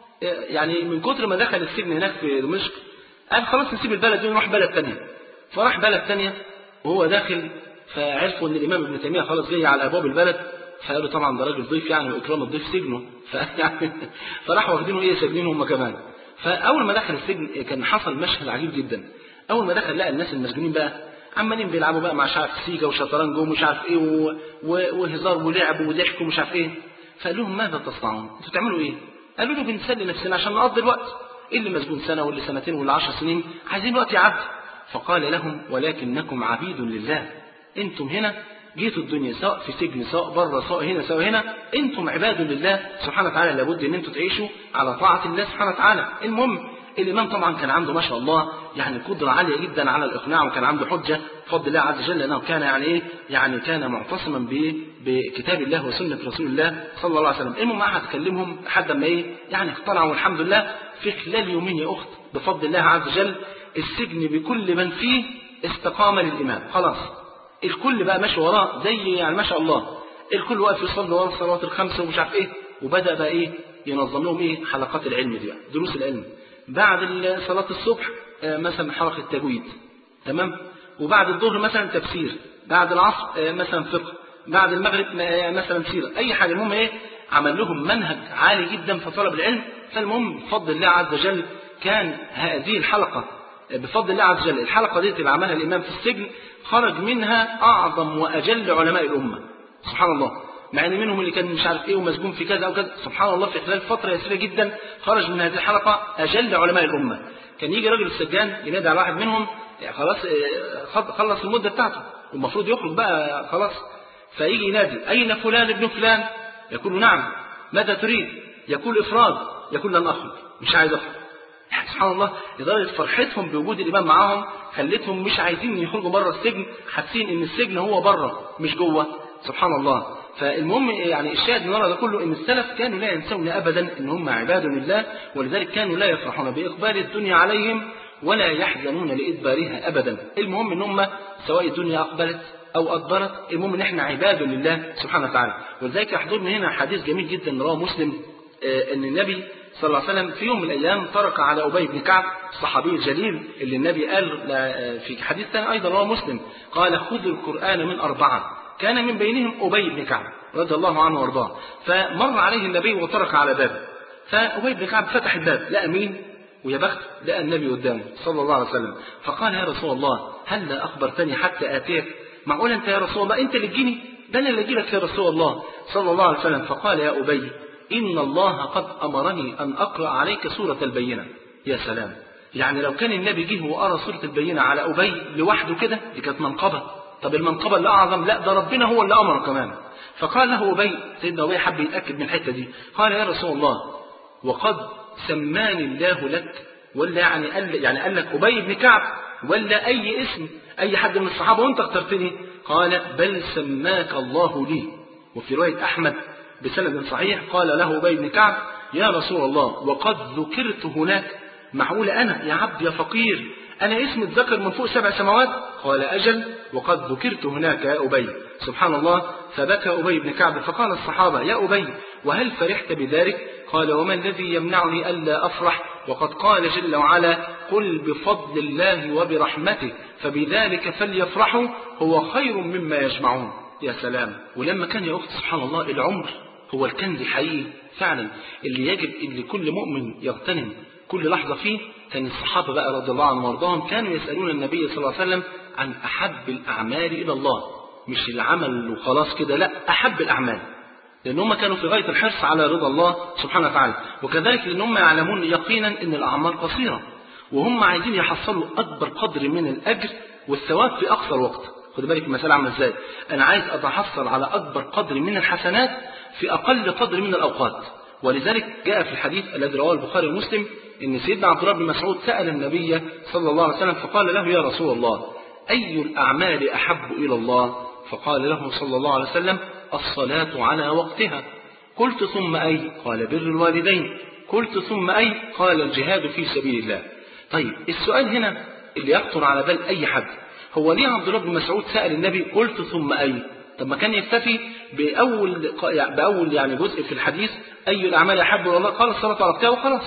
يعني من كتر ما دخل السجن هناك في دمشق قال خلاص نسيب البلد دي ونروح بلد تانية. فراح بلد تانية وهو داخل فعرفوا ان الامام ابن تيمية خلاص جاي على ابواب البلد، فقالوا طبعا ده راجل ضيف يعني واكرام الضيف سجنه، فيعني فراحوا واخدينه ايه سجنينه هم كمان. فاول ما دخل السجن كان حصل مشهد عجيب جدا. اول ما دخل لقى الناس المسجونين بقى عمالين بيلعبوا بقى مع شعب سيجا وشطرنج ومش عارف ايه و... و... وهزار ولعب وضحك ومش عارف ايه. فقال لهم ماذا تصنعون؟ انتوا بتعملوا ايه؟ قالوا له بنسلي نفسنا عشان نقضي الوقت، اللي مسجون سنه واللي سنتين واللي عشر سنين عايزين وقت يعدي. فقال لهم ولكنكم عبيد لله، انتم هنا جيتوا الدنيا سواء في سجن سواء بره سواء هنا سواء هنا، انتم عباد لله سبحانه وتعالى، لابد ان انتم تعيشوا على طاعه الله سبحانه وتعالى. المهم الامام طبعا كان عنده ما شاء الله يعني قدره عاليه جدا على الاقناع، وكان عنده حجه بفضل الله عز وجل، لانه كان يعني ايه يعني كان معتصما بكتاب الله وسنه رسول الله صلى الله عليه وسلم. المهم قعد تكلمهم لحد ما ايه يعني اقتنعوا والحمد لله. في خلال يومين يا اخت بفضل الله عز وجل السجن بكل من فيه استقام للامام، خلاص الكل بقى ماشي وراه زي يعني ما شاء الله، الكل واقف يصلي ورا الصلوات الخمسه ومش عارف ايه. وبدا بقى ايه ينظم لهم ايه حلقات العلم دي بقى دروس العلم. بعد صلاه الصبح مثلا حلقه تجويد تمام، وبعد الظهر مثلا تفسير، بعد العصر مثلا فقه، بعد المغرب مثلا سيره، اي حاجه. المهم ايه عمل لهم منهج عالي جدا في طلب العلم. فالمهم بفضل الله عز وجل كان هذه الحلقه بفضل الله عز وجل الحلقه دي اللي عملها الامام في السجن خرج منها اعظم واجل علماء الامه سبحان الله، مع ان منهم اللي كان مش عارف ايه ومسجون في كذا او كذا. سبحان الله في خلال فتره يسيره جدا خرج من هذه الحلقه اجل علماء الامه. كان يجي راجل السجان ينادي على واحد منهم يعني خلاص خلص المده بتاعته والمفروض يخرج بقى خلاص، فيجي ينادي اين فلان ابن فلان؟ يقول نعم. ماذا تريد؟ يقول افراد. يقول لن اخرج، مش عايز اخرج. سبحان الله لدرجه فرحتهم بوجود الامام معاهم خلتهم مش عايزين يخرجوا بره السجن، حاسين ان السجن هو بره مش جوه سبحان الله. فالمهم يعني الشاهد من ورا ده كله ان السلف كانوا لا ينسون ابدا ان هم عباد لله، ولذلك كانوا لا يفرحون باقبال الدنيا عليهم ولا يحزنون لادبارها ابدا. المهم ان هم سواء الدنيا اقبلت او ادبرت، المهم ان احنا عباد لله سبحانه وتعالى. ولذلك يحضرني هنا حديث جميل جدا رواه مسلم ان النبي صلى الله عليه وسلم في يوم من الأيام طرق على أبي بن كعب الصحابي الجليل اللي النبي قال في حديث ثاني أيضا رواه مسلم قال خذوا القرآن من أربعة، كان من بينهم أبي بن كعب رضي الله عنه وارضاه. فمر عليه النبي وطرق على بابه، فأبي بن كعب فتح الباب لقى مين؟ ويا بخت لقى النبي قدامه صلى الله عليه وسلم. فقال يا رسول الله هل لا أخبرتني حتى آتيك؟ معقول أنت يا رسول الله أنت اللي تجيني؟ ده أنا اللي أجي لك يا رسول الله صلى الله عليه وسلم. فقال يا أبي إن الله قد أمرني أن أقرأ عليك سورة البينة. يا سلام، يعني لو كان النبي جه وقرأ سورة البينة على أبي لوحده كده دي كانت منقبة. طب المنقبة اللي أعظم، لا ده ربنا هو اللي أمر كمان. فقال له أبي، سيدنا أبي حب يتأكد من الحتة دي، قال يا رسول الله وقد سماني الله لك، ولا يعني قال يعني قال لك أبي بن كعب ولا أي اسم أي حد من الصحابة وأنت اخترتني؟ قال بل سماك الله لي. وفي رواية أحمد بسند صحيح قال له أبي بن كعب يا رسول الله وقد ذكرت هناك، معقول أنا يا عبد يا فقير أنا اسمي اتذكر من فوق سبع سماوات؟ قال أجل وقد ذكرت هناك يا أبي. سبحان الله. فبكى أبي بن كعب فقال الصحابة يا أبي وهل فرحت بذلك؟ قال وما الذي يمنعني ألا أفرح وقد قال جل وعلا قل بفضل الله وبرحمته فبذلك فليفرحوا هو خير مما يجمعون. يا سلام. ولما كان يا أخت سبحان الله العمر هو الكنز الحقيقي فعلا اللي يجب اللي كل مؤمن يغتنم كل لحظة فيه، كان الصحابة بقى رضي الله عنهم وارضاهم كانوا يسألون النبي صلى الله عليه وسلم عن أحب الأعمال إلى الله، مش العمل وخلاص كده، لا أحب الأعمال، لأن هم كانوا في غاية الحرص على رضا الله سبحانه وتعالى، وكذلك لأن هم يعلمون يقينا أن الأعمار قصيرة وهم عايزين يحصلوا أكبر قدر من الأجر والثواب في أقصر وقت. خد بالك المسألة عاملة إزاي، أنا عايز أتحصل على أكبر قدر من الحسنات في أقل قدر من الأوقات. ولذلك جاء في الحديث الذي رواه البخاري ومسلم ان سيدنا عبد الله بن مسعود سأل النبي صلى الله عليه وسلم فقال له يا رسول الله أي الأعمال أحب إلى الله؟ فقال له صلى الله عليه وسلم الصلاة على وقتها. قلت ثم أي؟ قال بر الوالدين. قلت ثم أي؟ قال الجهاد في سبيل الله. طيب السؤال هنا اللي يخطر على بال أي حد، هو ليه عبد الله بن مسعود سأل النبي قلت ثم أي؟ طب ما كان يكتفي بأول بأول يعني جزء في الحديث أي الأعمال أحب إلى الله؟ قال الصلاة على وقتها وخلاص.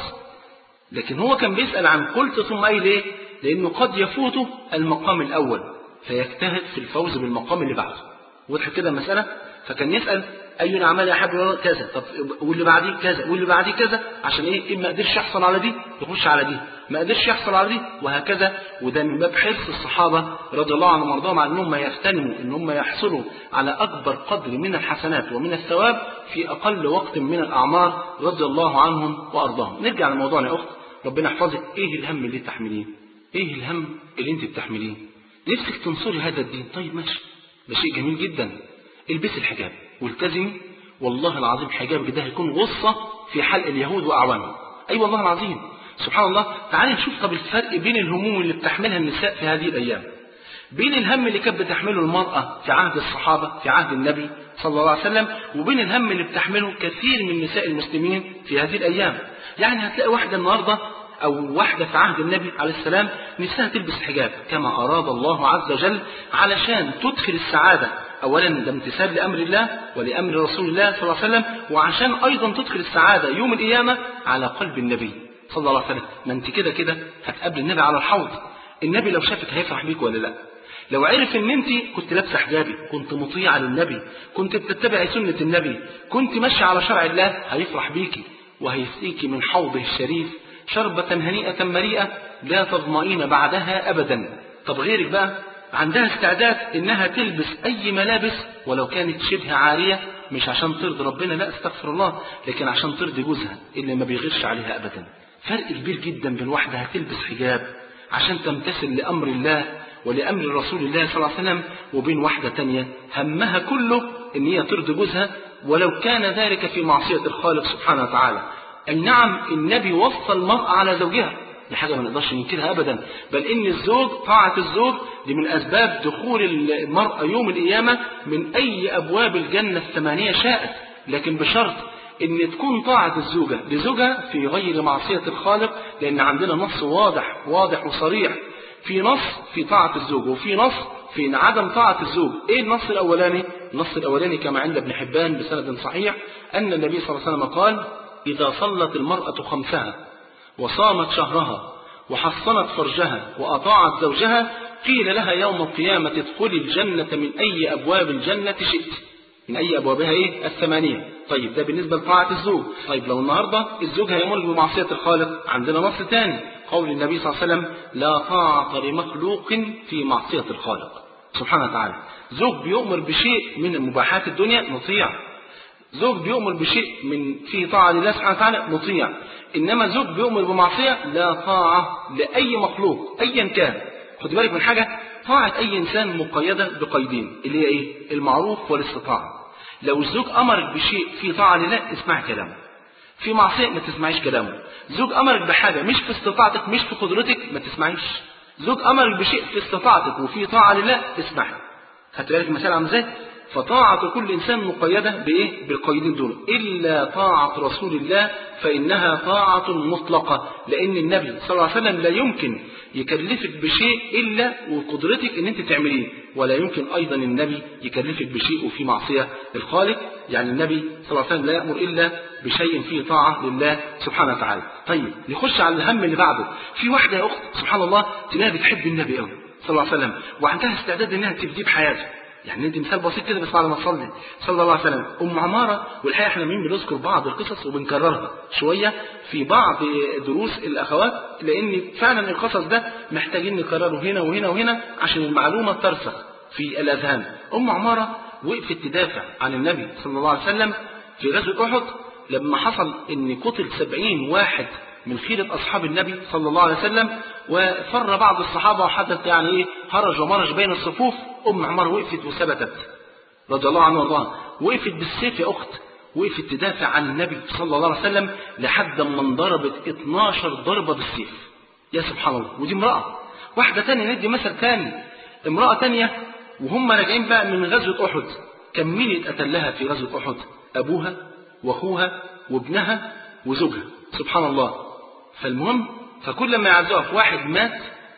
لكن هو كان بيسأل عن قلت ثم أي ليه؟ لأنه قد يفوته المقام الأول فيجتهد في الفوز بالمقام اللي بعده. وضحت كده المسألة؟ فكان يسأل أي الأعمال أحب إلى الله كذا، طب واللي بعديه كذا واللي بعديه كذا، عشان إيه؟ إما قدرش يحصل على دي يخش على دي، ما قدرش يحصل على دي، وهكذا. وده من باب حرص الصحابة رضي الله عنهم وارضاهم على أنهم يغتنموا أن هم يحصلوا على أكبر قدر من الحسنات ومن الثواب في أقل وقت من الأعمار رضي الله عنهم وارضاهم. نرجع لموضوعنا يا أخت، ربنا يحفظك. إيه الهم اللي تحمليه؟ إيه الهم اللي أنت بتحمليه؟ نفسك تنصري هذا الدين، طيب ماشي، ده شيء جميل جدا. البسي الحجاب والتزمي، والله العظيم حجابك ده هيكون غصة في حلق اليهود وأعوانهم. أي أيوة والله العظيم. سبحان الله. تعالي نشوف طب الفرق بين الهموم اللي بتحملها النساء في هذه الأيام بين الهم اللي كانت بتحمله المرأة في عهد الصحابة في عهد النبي صلى الله عليه وسلم وبين الهم اللي بتحمله كثير من نساء المسلمين في هذه الأيام. يعني هتلاقي واحدة النهاردة أو واحدة في عهد النبي عليه السلام نفسها تلبس حجاب كما أراد الله عز وجل علشان تدخل السعادة، أولا ده امتثال لأمر الله ولأمر رسول الله صلى الله عليه وسلم، وعشان أيضا تدخل السعادة يوم القيامة على قلب النبي صلى الله عليه وسلم. ما أنت كده كده هتقابل النبي على الحوض، النبي لو شافك هيفرح بيك ولا لا؟ لو عرف ان انت كنت لابسه حجابي، كنت مطيعه للنبي، كنت بتتبعي سنه النبي، كنت ماشيه على شرع الله، هيفرح بيكي وهيسقيكي من حوضه الشريف شربة هنيئة مريئة لا تظمئين بعدها أبدا. طب غيرك بقى عندها استعداد إنها تلبس أي ملابس ولو كانت شبه عارية، مش عشان ترضي ربنا، لا استغفر الله، لكن عشان ترضي جوزها اللي ما بيغيرش عليها أبدا. فرق كبير جدا بين واحدة هتلبس حجاب عشان تمتثل لأمر الله ولأمر رسول الله صلى الله عليه وسلم، وبين واحدة تانية همها كله إن هي ترضي جوزها ولو كان ذلك في معصية الخالق سبحانه وتعالى. أي نعم النبي وصى المرأة على زوجها، دي حاجة ما نقدرش ننكرها أبدا، بل إن الزوج طاعة الزوج دي من أسباب دخول المرأة يوم القيامة من أي أبواب الجنة الثمانية شاءت، لكن بشرط إن تكون طاعة الزوجة لزوجها في غير معصية الخالق، لأن عندنا نص واضح واضح وصريح، في نص في طاعة الزوج وفي نص في عدم طاعة الزوج. إيه النص الأولاني؟ النص الأولاني كما عند ابن حبان بسند صحيح أن النبي صلى الله عليه وسلم قال إذا صلت المرأة خمسها وصامت شهرها وحصنت فرجها وأطاعت زوجها قيل لها يوم القيامة ادخلي الجنة من أي أبواب الجنة شئت، من أي أبوابها إيه؟ الثمانية. طيب ده بالنسبة لطاعة الزوج. طيب لو النهاردة الزوج هيمر بمعصية الخالق، عندنا نص ثاني قول النبي صلى الله عليه وسلم لا طاعة لمخلوق في معصية الخالق. سبحانه وتعالى. زوج بيؤمر بشيء من مباحات الدنيا نطيع، زوج بيؤمر بشيء من فيه طاعة لله سبحانه وتعالى نطيع، إنما زوج بيؤمر بمعصية لا طاعة لأي مخلوق أيا كان. خد بالك من حاجة، طاعة أي إنسان مقيدة بقيدين اللي هي إيه؟ المعروف والاستطاعة. لو الزوج أمرك بشيء فيه طاعة لله اسمع كلامه، في معصية ما تسمعيش كلامه. زوج أمرك بحاجة مش في استطاعتك مش في قدرتك ما تسمعيش. زوج أمرك بشيء في استطاعتك وفي طاعة لله اسمعي. خدت بالك المثال عامل ازاي؟ فطاعة كل إنسان مقيدة بإيه؟ بالقيدين دول، إلا طاعة رسول الله فإنها طاعة مطلقة، لأن النبي صلى الله عليه وسلم لا يمكن يكلفك بشيء إلا وقدرتك إن أنت تعمليه، ولا يمكن أيضا النبي يكلفك بشيء وفي معصية الخالق. يعني النبي صلى الله عليه وسلم لا يأمر إلا بشيء فيه طاعة لله سبحانه وتعالى. طيب نخش على الهم اللي بعده. في واحدة يا أخت سبحان الله تلاقيها بتحب النبي قوي صلى الله عليه وسلم وعندها استعداد إنها تفديه بحياته. يعني ندي مثال بسيط كده بس بعد ما تصلي صلى الله عليه وسلم. ام عماره، والحقيقه احنا مين بنذكر بعض القصص وبنكررها شويه في بعض دروس الاخوات، لان فعلا القصص ده محتاجين نكرره هنا وهنا وهنا عشان المعلومه ترسخ في الاذهان. ام عماره وقفت تدافع عن النبي صلى الله عليه وسلم في غزوه احد لما حصل ان قتل سبعين واحد من خيرة أصحاب النبي صلى الله عليه وسلم، وفر بعض الصحابة وحدث يعني إيه هرج ومرج بين الصفوف. أم عمار وقفت وثبتت رضي الله عنه وارضاها، وقفت بالسيف يا أخت، وقفت تدافع عن النبي صلى الله عليه وسلم لحد ما انضربت اتناشر ضربة بالسيف. يا سبحان الله. ودي امرأة. واحدة تانية ندي مثل تاني، امرأة تانية وهم راجعين بقى من غزوة أحد، كان مين يتقتل لها في غزوة أحد؟ أبوها وأخوها وابنها وزوجها. سبحان الله. فالمهم فكل ما يعزوها في واحد مات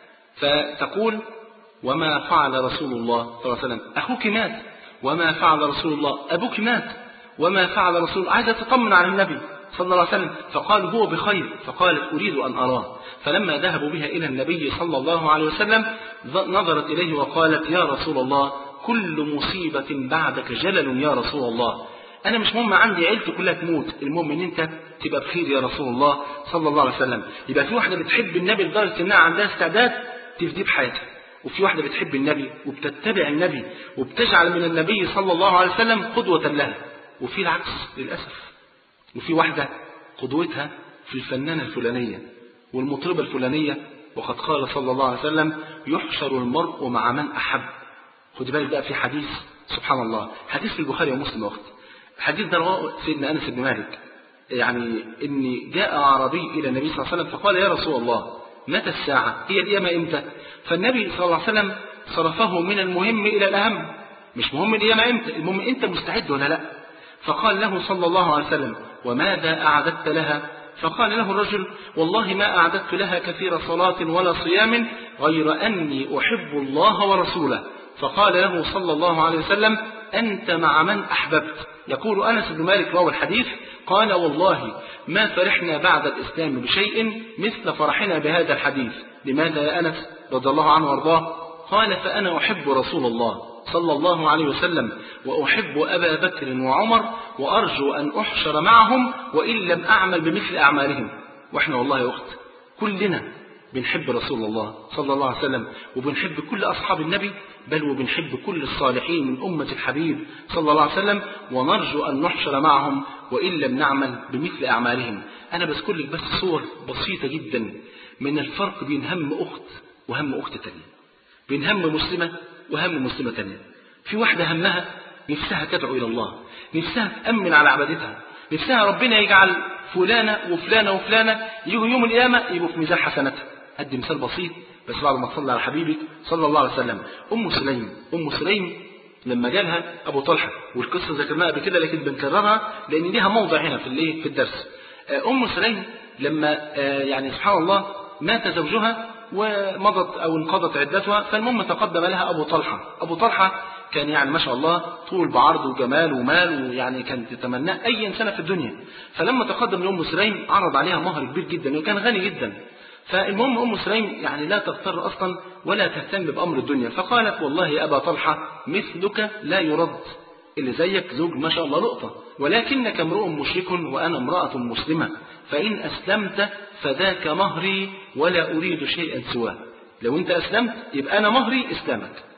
فتقول وما فعل رسول الله صلى الله عليه وسلم؟ أخوك مات. وما فعل رسول الله؟ أبوك مات. وما فعل رسول الله؟ عايزة تطمن عن النبي صلى الله عليه وسلم. فقال هو بخير. فقالت أريد أن أراه. فلما ذهبوا بها إلى النبي صلى الله عليه وسلم نظرت إليه وقالت يا رسول الله كل مصيبة بعدك جلل يا رسول الله. أنا مش مهم عندي عيلتي كلها تموت، المهم إن أنت تبقى بخير يا رسول الله صلى الله عليه وسلم. يبقى في واحدة بتحب النبي لدرجة إنها عندها استعداد تفديه بحياتها، وفي واحدة بتحب النبي وبتتبع النبي وبتجعل من النبي صلى الله عليه وسلم قدوة لها، وفي العكس للأسف. وفي واحدة قدوتها في الفنانة الفلانية والمطربة الفلانية، وقد قال صلى الله عليه وسلم يحشر المرء مع من أحب. خد بالك بقى في حديث سبحان الله، حديث في البخاري ومسلم وقت الحديث ده رواه سيدنا أنس بن مالك، يعني إن جاء عربي إلى النبي صلى الله عليه وسلم فقال يا رسول الله متى الساعة؟ هي القيامة إمتى؟ فالنبي صلى الله عليه وسلم صرفه من المهم إلى الأهم. مش مهم القيامة إمتى، المهم أنت مستعد ولا لا. فقال له صلى الله عليه وسلم وماذا أعددت لها؟ فقال له الرجل والله ما أعددت لها كثير صلاة ولا صيام غير أني أحب الله ورسوله. فقال له صلى الله عليه وسلم أنت مع من أحببت. يقول أنس بن مالك روى الحديث قال والله ما فرحنا بعد الإسلام بشيء مثل فرحنا بهذا الحديث. لماذا يا أنس رضي الله عنه وارضاه؟ قال فأنا أحب رسول الله صلى الله عليه وسلم وأحب أبا بكر وعمر وأرجو أن أحشر معهم وإن لم أعمل بمثل أعمالهم. وإحنا والله يا أخت كلنا بنحب رسول الله صلى الله عليه وسلم وبنحب كل أصحاب النبي، بل وبنحب كل الصالحين من أمة الحبيب صلى الله عليه وسلم، ونرجو أن نحشر معهم وإن لم نعمل بمثل أعمالهم. أنا بذكر لك بس صور بسيطة جدا من الفرق بين هم أخت وهم أخت تانية، بين هم مسلمة وهم مسلمة تانية. في واحدة همها نفسها تدعو إلى الله، نفسها تأمن على عبادتها، نفسها ربنا يجعل فلانة وفلانة وفلانة يجوا يوم القيامة يبقوا في ميزان حسناتها. أدي مثال بسيط بس بعد ما تصلي على حبيبك صلى الله عليه وسلم. أم سليم أم سليم لما جالها أبو طلحة، والقصة ذكرناها قبل كده لكن بنكررها لأن ليها موضع هنا في الايه في الدرس. أم سليم لما يعني سبحان الله مات زوجها ومضت أو انقضت عدتها، فالمهم تقدم لها أبو طلحة. أبو طلحة كان يعني ما شاء الله طول بعرض وجمال ومال، ويعني كانت تتمناه أي إنسان في الدنيا. فلما تقدم لأم سليم عرض عليها مهر كبير جدا وكان غني جدا. فالمهم أم سليم يعني لا تغتر أصلا ولا تهتم بأمر الدنيا، فقالت والله يا أبا طلحة مثلك لا يرد، اللي زيك زوج ما شاء الله لقطة، ولكنك امرؤ مشرك وأنا امرأة مسلمة، فإن أسلمت فذاك مهري ولا أريد شيئا سواه. لو أنت أسلمت يبقى أنا مهري إسلامك.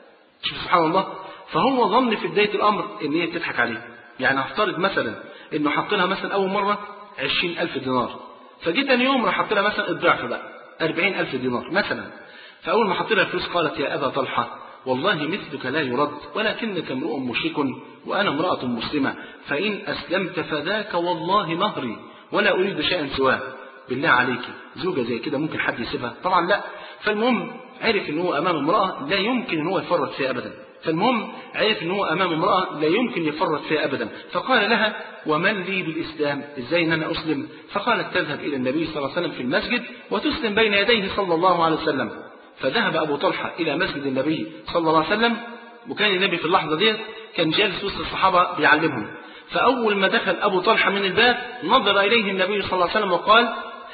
شوف سبحان الله. فهو ظن في بداية الأمر إن هي بتضحك عليه. يعني هفترض مثلا إنه حط لها مثلا أول مرة عشرين ألف دينار، فجيت ثاني يوم راح حط لها مثلا الضعف بقى أربعين ألف دينار مثلا. فأول ما حط لها فلوس قالت يا أبا طلحة والله مثلك لا يرد، ولكنك امرؤ مشرك وأنا امرأة مسلمة، فإن أسلمت فذاك والله مهري ولا أريد شيئا سواه. بالله عليك زوجة زي كده ممكن حد يسيبها؟ طبعا لا. فالمهم عرف ان هو امام امرأة لا يمكن ان هو يفرط فيها ابدا. فالمهم عرف ان هو امام امرأة لا يمكن يفرط فيها ابدا. فقال لها ومن لي بالاسلام؟ ازاي ان انا اسلم؟ فقالت تذهب الى النبي صلى الله عليه وسلم في المسجد وتسلم بين يديه صلى الله عليه وسلم. فذهب ابو طلحة الى مسجد النبي صلى الله عليه وسلم، وكان النبي في اللحظة ديت كان جالس وسط الصحابة بيعلمهم. فاول ما دخل ابو طلحة من الباب نظر اليه النبي صلى الله عليه وسلم وقال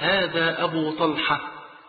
هذا ابو طلحة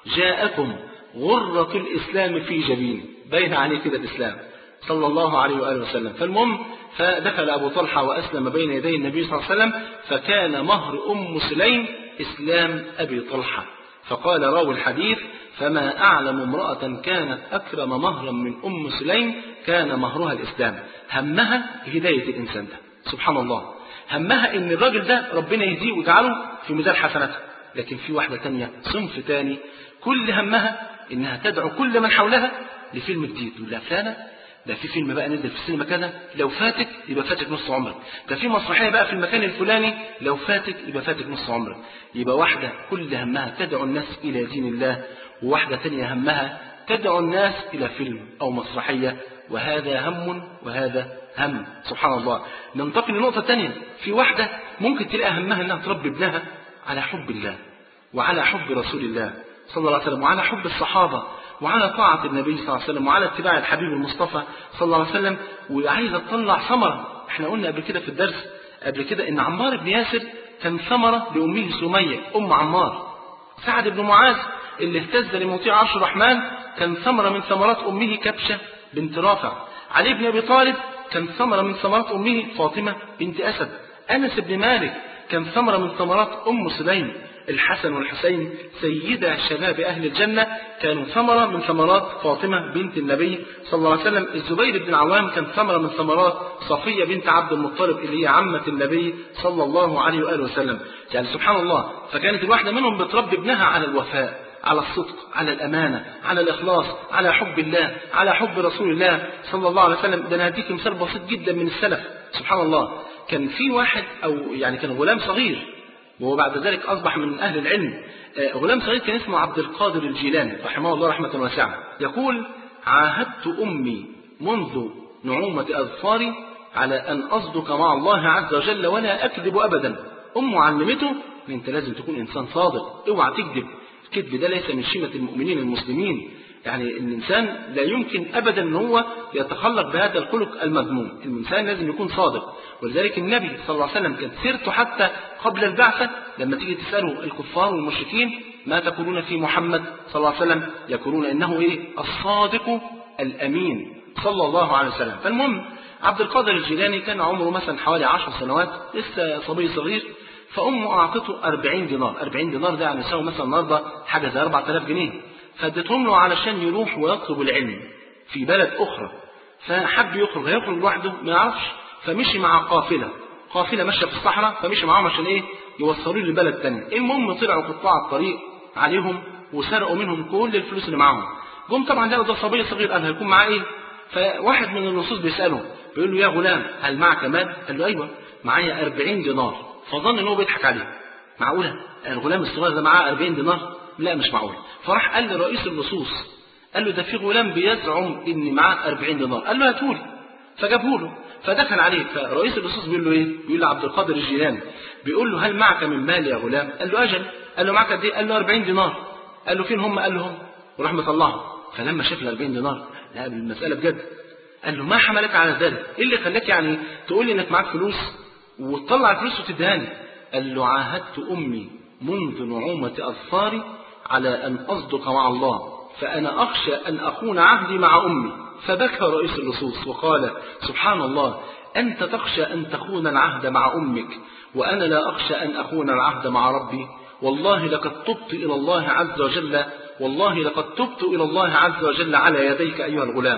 جاءكم غرة الإسلام في جبينه، بين عليه كده الإسلام صلى الله عليه وآله وسلم. فالمهم فدخل أبو طلحة وأسلم بين يدي النبي صلى الله عليه وسلم، فكان مهر أم سليم إسلام أبي طلحة. فقال راوي الحديث فما أعلم امرأة كانت أكرم مهرا من أم سليم كان مهرها الإسلام. همها هداية الإنسان ده سبحان الله، همها إن الراجل ده ربنا يهديه ويجعله في ميزان حسناته. لكن في واحدة تانية صنف تاني كل همها إنها تدعو كل من حولها لفيلم جديد. ولا فلانة ده في فيلم بقى نزل في السينما كذا لو فاتك يبقى فاتك نص عمرك، ده في مسرحية بقى في المكان الفلاني لو فاتك يبقى فاتك نص عمرك. يبقى واحدة كل همها تدعو الناس إلى دين الله، وواحدة تانية همها تدعو الناس إلى فيلم أو مسرحية، وهذا هم وهذا هم سبحان الله. ننتقل لنقطة تانية، في واحدة ممكن تلاقي همها أنها تربي ابنها على حب الله وعلى حب رسول الله صلى الله عليه وسلم وعلى حب الصحابة وعلى طاعة النبي صلى الله عليه وسلم وعلى اتباع الحبيب المصطفى صلى الله عليه وسلم، وعايزة تطلع ثمرة. احنا قلنا قبل كده في الدرس قبل كده ان عمار بن ياسر كان ثمرة لأمه سمية أم عمار. سعد بن معاذ اللي اهتز لمطيع عرش الرحمن كان ثمرة من ثمرات أمه كبشة بنت رافع. علي بن أبي طالب كان ثمرة من ثمرات أمه فاطمة بنت أسد. أنس بن مالك كان ثمرة من ثمرات أم سليم. الحسن والحسين سيدا شباب أهل الجنة كانوا ثمرة من ثمرات فاطمة بنت النبي صلى الله عليه وسلم. الزبير بن العوام كان ثمرة من ثمرات صفية بنت عبد المطلب اللي هي عمة النبي صلى الله عليه وآله وسلم. يعني سبحان الله. فكانت الواحدة منهم بتربي ابنها على الوفاء، على الصدق، على الأمانة، على الإخلاص، على حب الله، على حب رسول الله صلى الله عليه وسلم. ده أنا هديك مثال بسيط جدا من السلف سبحان الله. كان في واحد أو يعني كان غلام صغير وبعد ذلك أصبح من أهل العلم، غلام صغير كان اسمه عبد القادر الجيلاني رحمه الله رحمة واسعة. يقول عاهدت أمي منذ نعومة أظفاري على أن أصدق مع الله عز وجل ولا أكذب أبدا. أمه علمته أن أنت لازم تكون إنسان صادق، اوعى تكذب. الكذب ده ليس من شيمة المؤمنين المسلمين. يعني الإنسان لا يمكن أبدا أن هو يتخلق بهذا الخلق المذموم. الإنسان لازم يكون صادق. ولذلك النبي صلى الله عليه وسلم كانت سيرته حتى قبل البعثة لما تيجي تسأله الكفار والمشركين ما تقولون في محمد صلى الله عليه وسلم يقولون إنه إيه؟ الصادق الأمين صلى الله عليه وسلم. فالمهم عبد القادر الجيلاني كان عمره مثلا حوالي عشر سنوات لسه صبي صغير. فأمه أعطته أربعين دينار. أربعين دينار ده يعني يساوي مثلا النهارده حاجة زي أربعة آلاف جنيه. فادتهم له علشان يروح ويطلب العلم في بلد أخرى. فحب يخرج، هيخرج لوحده ما يعرفش، فمشي مع قافلة قافلة ماشية في الصحراء، فمشي معاهم عشان إيه؟ يوصلوا لبلد تاني. المهم طلعوا قطاع الطريق عليهم وسرقوا منهم كل الفلوس اللي معاهم. جم طبعا لقوا ده صبي صغير، قال هيكون معاه إيه؟ فواحد من اللصوص بيسأله بيقول له يا غلام هل معك مال؟ قال له أيوه معايا أربعين دينار. فظن إن هو بيضحك عليه. معقولة الغلام الصغير ده معاه أربعين دينار؟ لا مش معقول. فراح قال لرئيس اللصوص قال له ده في غلام بيزعم ان معاه أربعين دينار. قال له هاتولي. فجابه له. فدخل عليه. فرئيس اللصوص بيقول له ايه؟ بيقول له عبد القادر الجيلاني بيقول له هل معك من مال يا غلام؟ قال له اجل. قال له معك قد ايه؟ قال له أربعين دينار. قال له فين هم؟ قال له هم. وراح مطلعهم. فلما شاف ال أربعين دينار لا المساله بجد. قال له ما حملك على ذلك؟ ايه اللي خلاك يعني تقول لي انك معاك فلوس وتطلع الفلوس وتدهاني؟ قال له عاهدت امي منذ نعومة أظفاري على أن أصدق مع الله فأنا أخشى أن أخون عهدي مع أمي. فبكى رئيس اللصوص وقال سبحان الله أنت تخشى أن تخون العهد مع أمك وأنا لا أخشى أن أخون العهد مع ربي. والله لقد تبت إلى الله عز وجل والله لقد تبت إلى الله عز وجل على يديك أيها الغلام.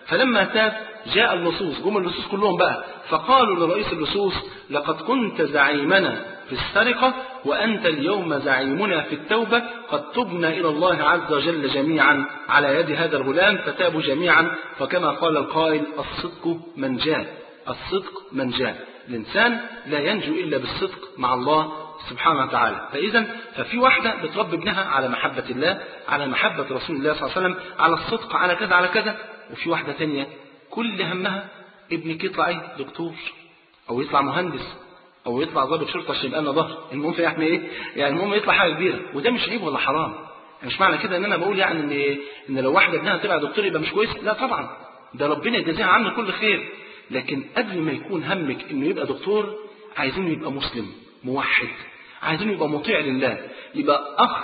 فلما تاب جاء اللصوص، جم اللصوص كلهم بقى، فقالوا لرئيس اللصوص لقد كنت زعيمنا في السرقة وأنت اليوم زعيمنا في التوبة، قد تبنا إلى الله عز وجل جميعا على يد هذا الغلام، فتابوا جميعا. فكما قال القائل الصدق منجاة، الصدق منجاة، الإنسان لا ينجو إلا بالصدق مع الله سبحانه وتعالى. فإذا ففي واحدة بتربي ابنها على محبة الله، على محبة رسول الله صلى الله عليه وسلم، على الصدق، على كذا على كذا. وفي واحدة تانية كل همها ابنك يطلع ايه؟ دكتور، او يطلع مهندس، او يطلع ضابط شرطه عشان يبقى لنا ظهر، المهم يعني ايه؟ يعني المهم يطلع حاجه كبيره. وده مش عيب ولا حرام، يعني مش معنى كده ان انا بقول يعني ان ان لو واحده ابنها طلع دكتور يبقى مش كويس، لا طبعا، ده ربنا يجازيها عنه كل خير. لكن قبل ما يكون همك انه يبقى دكتور، عايزينه يبقى مسلم موحد، عايزينه يبقى مطيع لله، يبقى اخ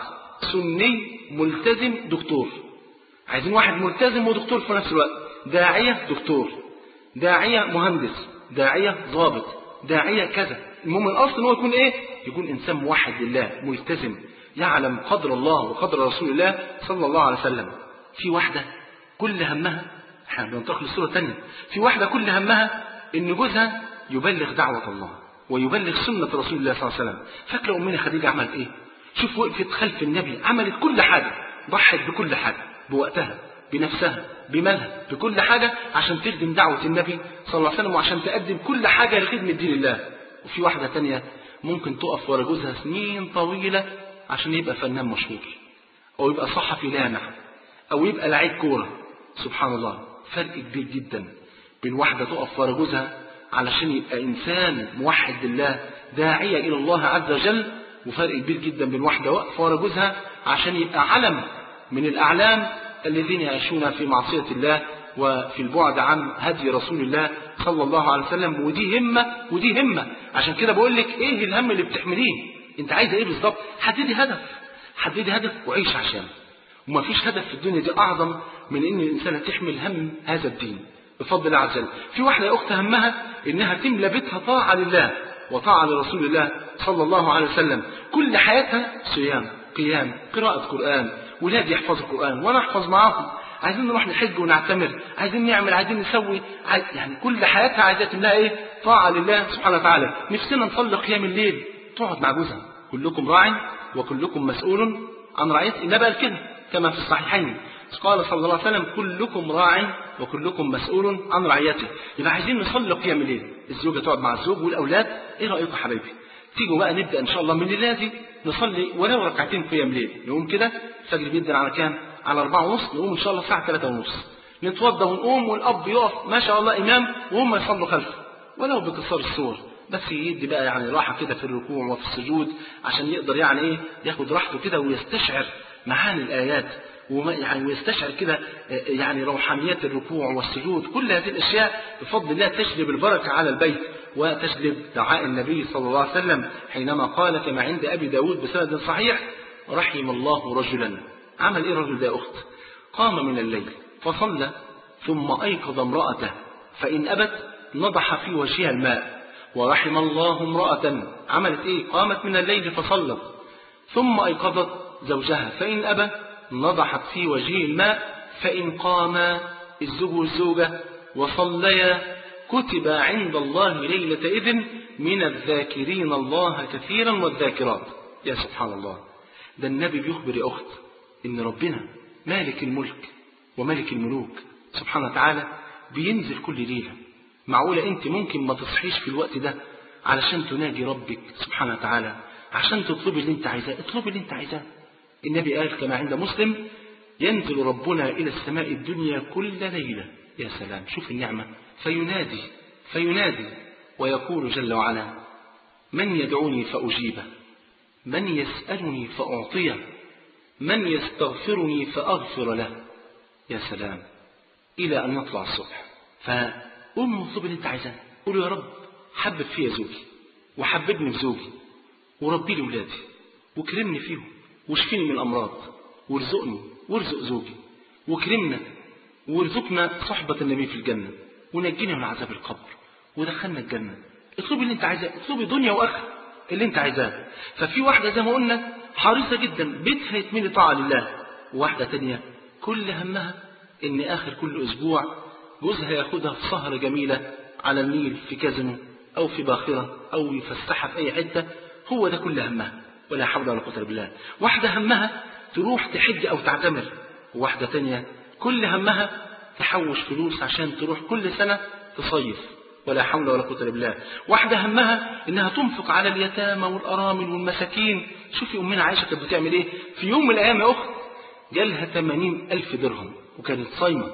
سني ملتزم دكتور. عايزين واحد ملتزم ودكتور في نفس الوقت، داعيه دكتور، داعيه مهندس، داعيه ضابط، داعيه كذا. المهم الاصل ان هو يكون ايه؟ يكون انسان موحد لله ملتزم، يعلم قدر الله وقدر رسول الله صلى الله عليه وسلم. في واحده كل همها، احنا بننتقل للصوره الثانيه، في واحده كل همها ان جوزها يبلغ دعوه الله ويبلغ سنه رسول الله صلى الله عليه وسلم. فاكره امنا خديجه عملت ايه؟ شوف، وقفت خلف النبي، عملت كل حاجه، ضحت بكل حاجه، بوقتها، بنفسها، بمالها، بكل حاجة عشان تخدم دعوة النبي صلى الله عليه وسلم، وعشان تقدم كل حاجة لخدمة دين الله. وفي واحدة تانية ممكن تقف ورا جوزها سنين طويلة عشان يبقى فنان مشهور، أو يبقى صحفي لامع، أو يبقى لعيب كورة. سبحان الله، فرق كبير جدا بين واحدة تقف ورا جوزها علشان يبقى إنسان موحد لله داعية إلى الله عز وجل، وفرق كبير جدا بين واحدة واقفة ورا جوزها عشان يبقى علم من الأعلام الذين يعيشون في معصية الله وفي البعد عن هدي رسول الله صلى الله عليه وسلم. ودي همة ودي همة. عشان كده بقول لك ايه الهم اللي بتحمليه؟ انت عايزه ايه بالظبط؟ حددي هدف، حددي هدف وعيش عشانه. وما فيش هدف في الدنيا دي اعظم من ان الانسان تحمل هم هذا الدين بفضل الله عز وجل. في واحده يا اخت همها انها تملى بيتها طاعه لله وطاعه لرسول الله صلى الله عليه وسلم، كل حياتها صيام، قيام، قراءه قران، ولادي يحفظوا القرآن وأنا أحفظ معاهم، عايزين نروح نحج ونعتمر، عايزين نعمل، عايزين نسوي، عايز يعني كل حياتها عايزة تملاها إيه؟ طاعة لله سبحانه وتعالى. نفسنا نصلي قيام الليل، تقعد مع جوزها، كلكم راع وكلكم مسؤول عن رعيته. النبي قال كده كما في الصحيحين، قال صلى الله عليه وسلم كلكم راع وكلكم مسؤول عن رعيته. يبقى عايزين نصلي قيام الليل، الزوجة تقعد مع الزوج والأولاد. إيه رأيكم حبايبي؟ تيجوا بقى نبدأ إن شاء الله من الليلة دي نصلي ولو ركعتين قيام ليل. نقوم كده الفجر بيدن على كام؟ على أربعة ونص، نقوم إن شاء الله الساعة ثلاثة ونص، نتوضى ونقوم، والأب يقف ما شاء الله إمام وهم يصلوا خلفه ولو بقصار الصور، بس يدي بقى يعني راحة كده في الركوع وفي السجود عشان يقدر يعني إيه ياخد راحته كده ويستشعر معاني الآيات، ويعني ويستشعر كده يعني روحانيات الركوع والسجود. كل هذه الأشياء بفضل الله تجلب البركة على البيت وتجلب دعاء النبي صلى الله عليه وسلم حينما قال كما عند أبي داود بسند صحيح: رحم الله رجلا. عمل إيه الرجل ده يا أخت؟ قام من الليل فصلى ثم أيقظ امرأته فإن أبت نضح في وجهها الماء. ورحم الله امرأة عملت إيه؟ قامت من الليل فصلت ثم أيقظت زوجها فإن أبى نضحت في وجهه الماء. فإن قام الزوج والزوجة وصليا كتب عند الله ليلة إذن من الذاكرين الله كثيرا والذاكرات. يا سبحان الله، ده النبي بيخبر يا أخت إن ربنا مالك الملك وملك الملوك سبحانه وتعالى بينزل كل ليلة. معقولة أنت ممكن ما تصحيش في الوقت ده علشان تناجي ربك سبحانه وتعالى، عشان تطلبي اللي أنت عايزاه؟ اطلبي اللي أنت عايزاه. النبي قال كما عند مسلم: ينزل ربنا إلى السماء الدنيا كل ليلة. يا سلام، شوف النعمة. فينادي فينادي ويقول جل وعلا: من يدعوني فأجيبه، من يسألني فأعطيه، من يستغفرني فأغفر له. يا سلام، إلى أن يطلع الصبح. فقوم اطلب اللي أنت عايزاه، قول يا رب حبب فيا زوجي وحببني في زوجي وربي لي ولادي وكرمني فيهم واشفيني من الأمراض وارزقني وارزق زوجي وكرمنا وارزقنا صحبة النبي في الجنة ونجينا من عذاب القبر ودخلنا الجنة. اطلبي اللي انت عايزاه، اطلبي دنيا واخره اللي انت عايزاه. ففي واحدة زي ما قلنا حريصة جدا بيتها يتملي طاعة لله، وواحدة تانية كل همها ان اخر كل اسبوع جوزها ياخدها في سهرة جميلة على النيل في كازينو أو في باخرة أو يفسحها في أي حتة، هو ده كل همها، ولا حول ولا قوة إلا بالله. واحدة همها تروح تحج أو تعتمر، وواحدة تانية كل همها تحوش فلوس عشان تروح كل سنة تصيف، ولا حول ولا قوة إلا بالله. واحدة همها إنها تنفق على اليتامى والأرامل والمساكين. شوفي أمنا عائشة كانت بتعمل إيه في يوم من الأيام يا أخت، جالها ثمانين ألف درهم وكانت صايمة،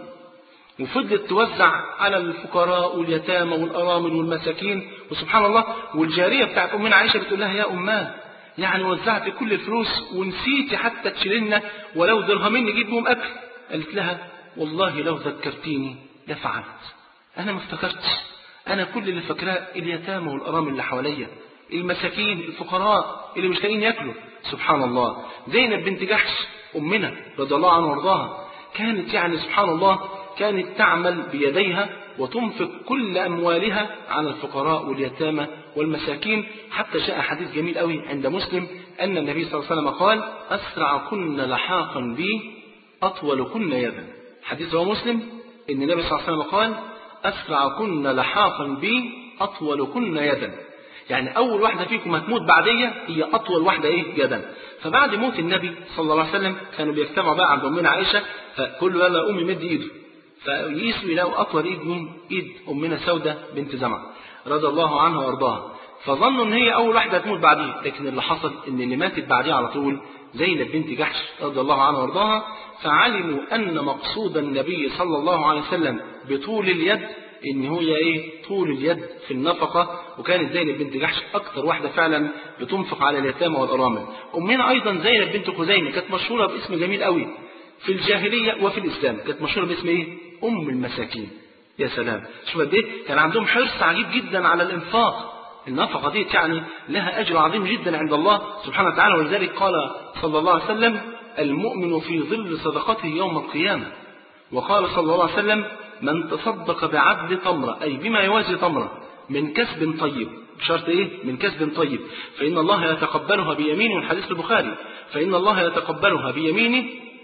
وفضلت توزع على الفقراء واليتامى والأرامل والمساكين. وسبحان الله، والجارية بتاعت أمنا عائشة بتقول لها يا أماه، يعني وزعت كل الفلوس ونسيتي حتى تشيلنا ولو درهمين نجيب بهم أكل. قالت لها والله لو ذكرتيني لفعلت، أنا ما افتكرتش، أنا كل اللي فاكراه اليتامى والأرامل اللي حواليا، المساكين الفقراء اللي مش لاقيين ياكلوا. سبحان الله. زينب بنت جحش أمنا رضي الله عنها وارضاها كانت يعني سبحان الله كانت تعمل بيديها وتنفق كل أموالها على الفقراء واليتامى والمساكين، حتى جاء حديث جميل قوي عند مسلم أن النبي صلى الله عليه وسلم قال أسرع كن لحاقا بي أطول كن يدا. حديث رواه مسلم أن النبي صلى الله عليه وسلم قال أسرع كن لحاقا بي أطول كن يدا، يعني أول واحدة فيكم هتموت بعدية هي أطول واحدة إيه يدا. فبعد موت النبي صلى الله عليه وسلم كانوا بيجتمعوا بقى عند أمنا عائشة، فكل يلا أمي مد إيده، فيقيسوا يلاقوا أطول إيد مين؟ إيد أمنا سودة بنت زمعة رضي الله عنها وارضاها، فظنوا إن هي أول واحدة هتموت بعديه. لكن اللي حصل إن اللي ماتت بعديه على طول زينب بنت جحش رضي الله عنها وارضاها، فعلموا أن مقصود النبي صلى الله عليه وسلم بطول اليد إن هي إيه؟ طول اليد في النفقة. وكانت زينب بنت جحش أكثر واحدة فعلا بتنفق على اليتامى والأرامل. أمنا أيضا زينب بنت خزيمة كانت مشهورة باسم جميل قوي في الجاهلية وفي الإسلام، كانت مشهورة باسم إيه؟ أم المساكين. يا سلام، شوف قد إيه كان عندهم حرص عجيب جدا على الإنفاق. النفقة دي يعني لها أجر عظيم جدا عند الله سبحانه وتعالى، ولذلك قال صلى الله عليه وسلم المؤمن في ظل صدقته يوم القيامة. وقال صلى الله عليه وسلم من تصدق بعدل تمرة، أي بما يوازي تمرة، من كسب طيب، بشرط إيه؟ من كسب طيب، فإن الله يتقبلها بيمينه، الحديث البخاري، فإن الله يتقبلها بيمينه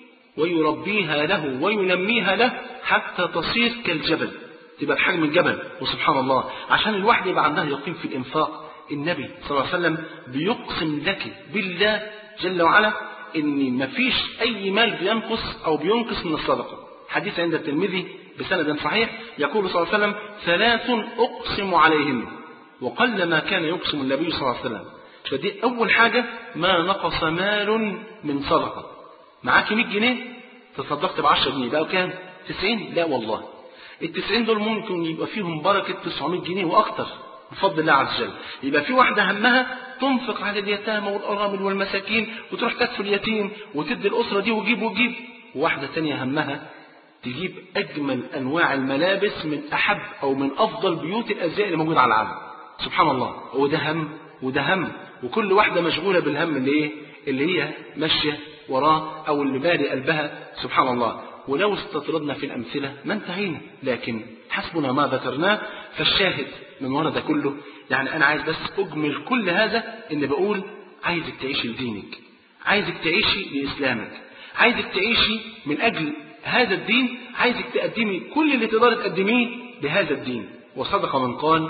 ويربيها له وينميها له حتى تصير كالجبل، تبقى بحجم الجبل. وسبحان الله، عشان الواحد يبقى عندها يقين في الإنفاق، النبي صلى الله عليه وسلم بيقسم لك بالله جل وعلا إن مفيش أي مال بينقص أو بينقص من الصدقة. حديث عند الترمذي بسند صحيح يقول صلى الله عليه وسلم ثلاث أقسم عليهن وقل ما كان يقسم النبي صلى الله عليه وسلم. فدي أول حاجة، ما نقص مال من صدقة. معاك مية جنيه تصدقت بعشرة جنيه بقى كام؟ تسعين؟ لا والله، التسعين دول ممكن يبقى فيهم بركة تسعمائة جنيه وأكتر بفضل الله عز وجل. يبقى في واحدة همها تنفق على اليتامى والأرامل والمساكين وتروح تكفي اليتيم وتدي الأسرة دي وجيب وجيب، وواحدة تانية همها تجيب أجمل أنواع الملابس من أحب أو من أفضل بيوت الأزياء اللي موجودة على العالم. سبحان الله، وده هم وده هم، وكل واحدة مشغولة بالهم اللي إيه؟ اللي هي ماشية وراه أو اللي باري قلبها. سبحان الله. ولو استطردنا في الأمثلة ما انتهينا، لكن حسبنا ما ذكرناه. فالشاهد من وراء ده كله، يعني أنا عايز بس أجمل كل هذا، إن بقول عايزك تعيشي لدينك، عايزك تعيشي لإسلامك، عايزك تعيشي من أجل هذا الدين، عايزك تقدمي كل اللي تقدر تقدميه لهذا الدين. وصدق من قال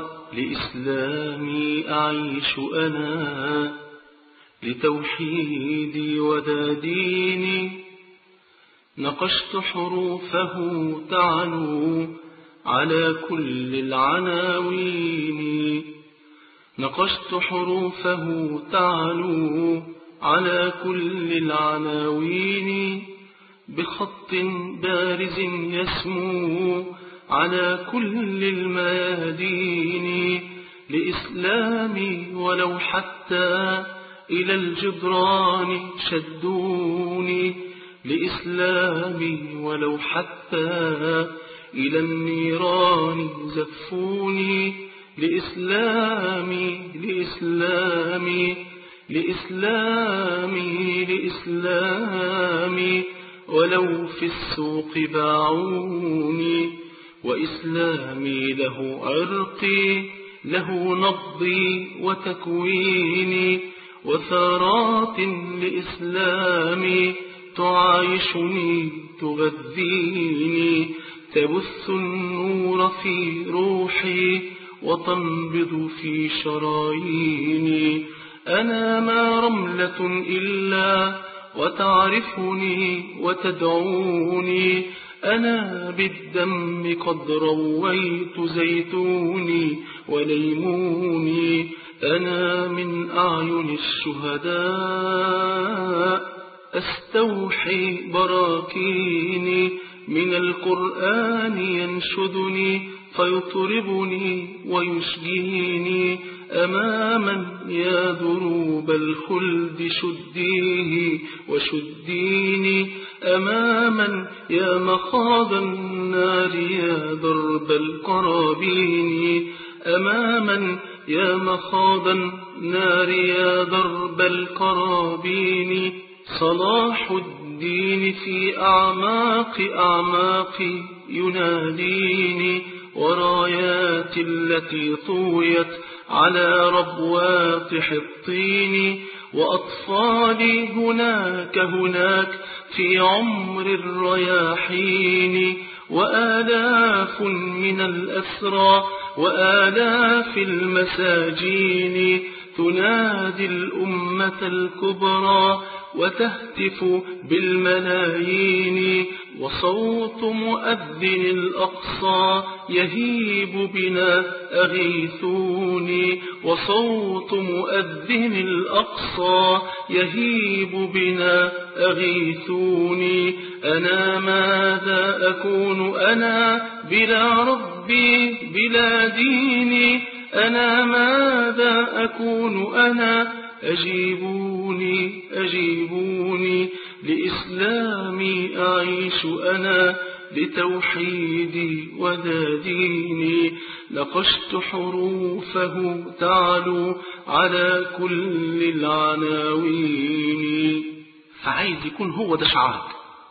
لإسلامي أعيش أنا، لتوحيدي وذا ديني، نقشت حروفه تعلو على كل العناوين، نقشت حروفه تعلو على كل العناوين، بخط بارز يسمو على كل الميادين، لإسلامي ولو حتى إلى الجدران شدوني، لإسلامي ولو حتى إلى النيران زفوني، لإسلامي لإسلامي لإسلامي لإسلامي ولو في السوق باعوني، وإسلامي له عرقي له نبضي وتكويني، وثارات لإسلامي تعايشني تغذيني، تبث النور في روحي وتنبض في شراييني. أنا ما رملة إلا وتعرفني وتدعوني، أنا بالدم قد رويت زيتوني وليموني. أنا من أعين الشهداء أستوحي براكيني، من القرآن ينشدني فيطربني ويشجيني. أماما يا دروب الخلد شديه وشديني، أماما يا مخاض النار يا درب القرابين، أماما يا مخاض النار يا درب القرابين. صلاح الدين في أعماق أعماقي يناديني، ورايات التي طويت على ربوات حطيني. وأطفالي هناك هناك في عمر الرياحين، وآلاف من الأسرى وآلاف المساجين تنادي الأمة الكبرى وتهتف بالملايين. وصوت مؤذن الأقصى يهيب بنا أغيثوني، وصوت مؤذن الأقصى يهيب بنا أغيثوني. أنا ماذا أكون أنا بلا ربي بلا ديني، أنا ماذا أكون أنا أجيبوني أجيبوني. لإسلامي أعيش أنا لتوحيدي وذا ديني، نقشت حروفه تعلو على كل العناوين. فعايز يكون هو ده شعارك،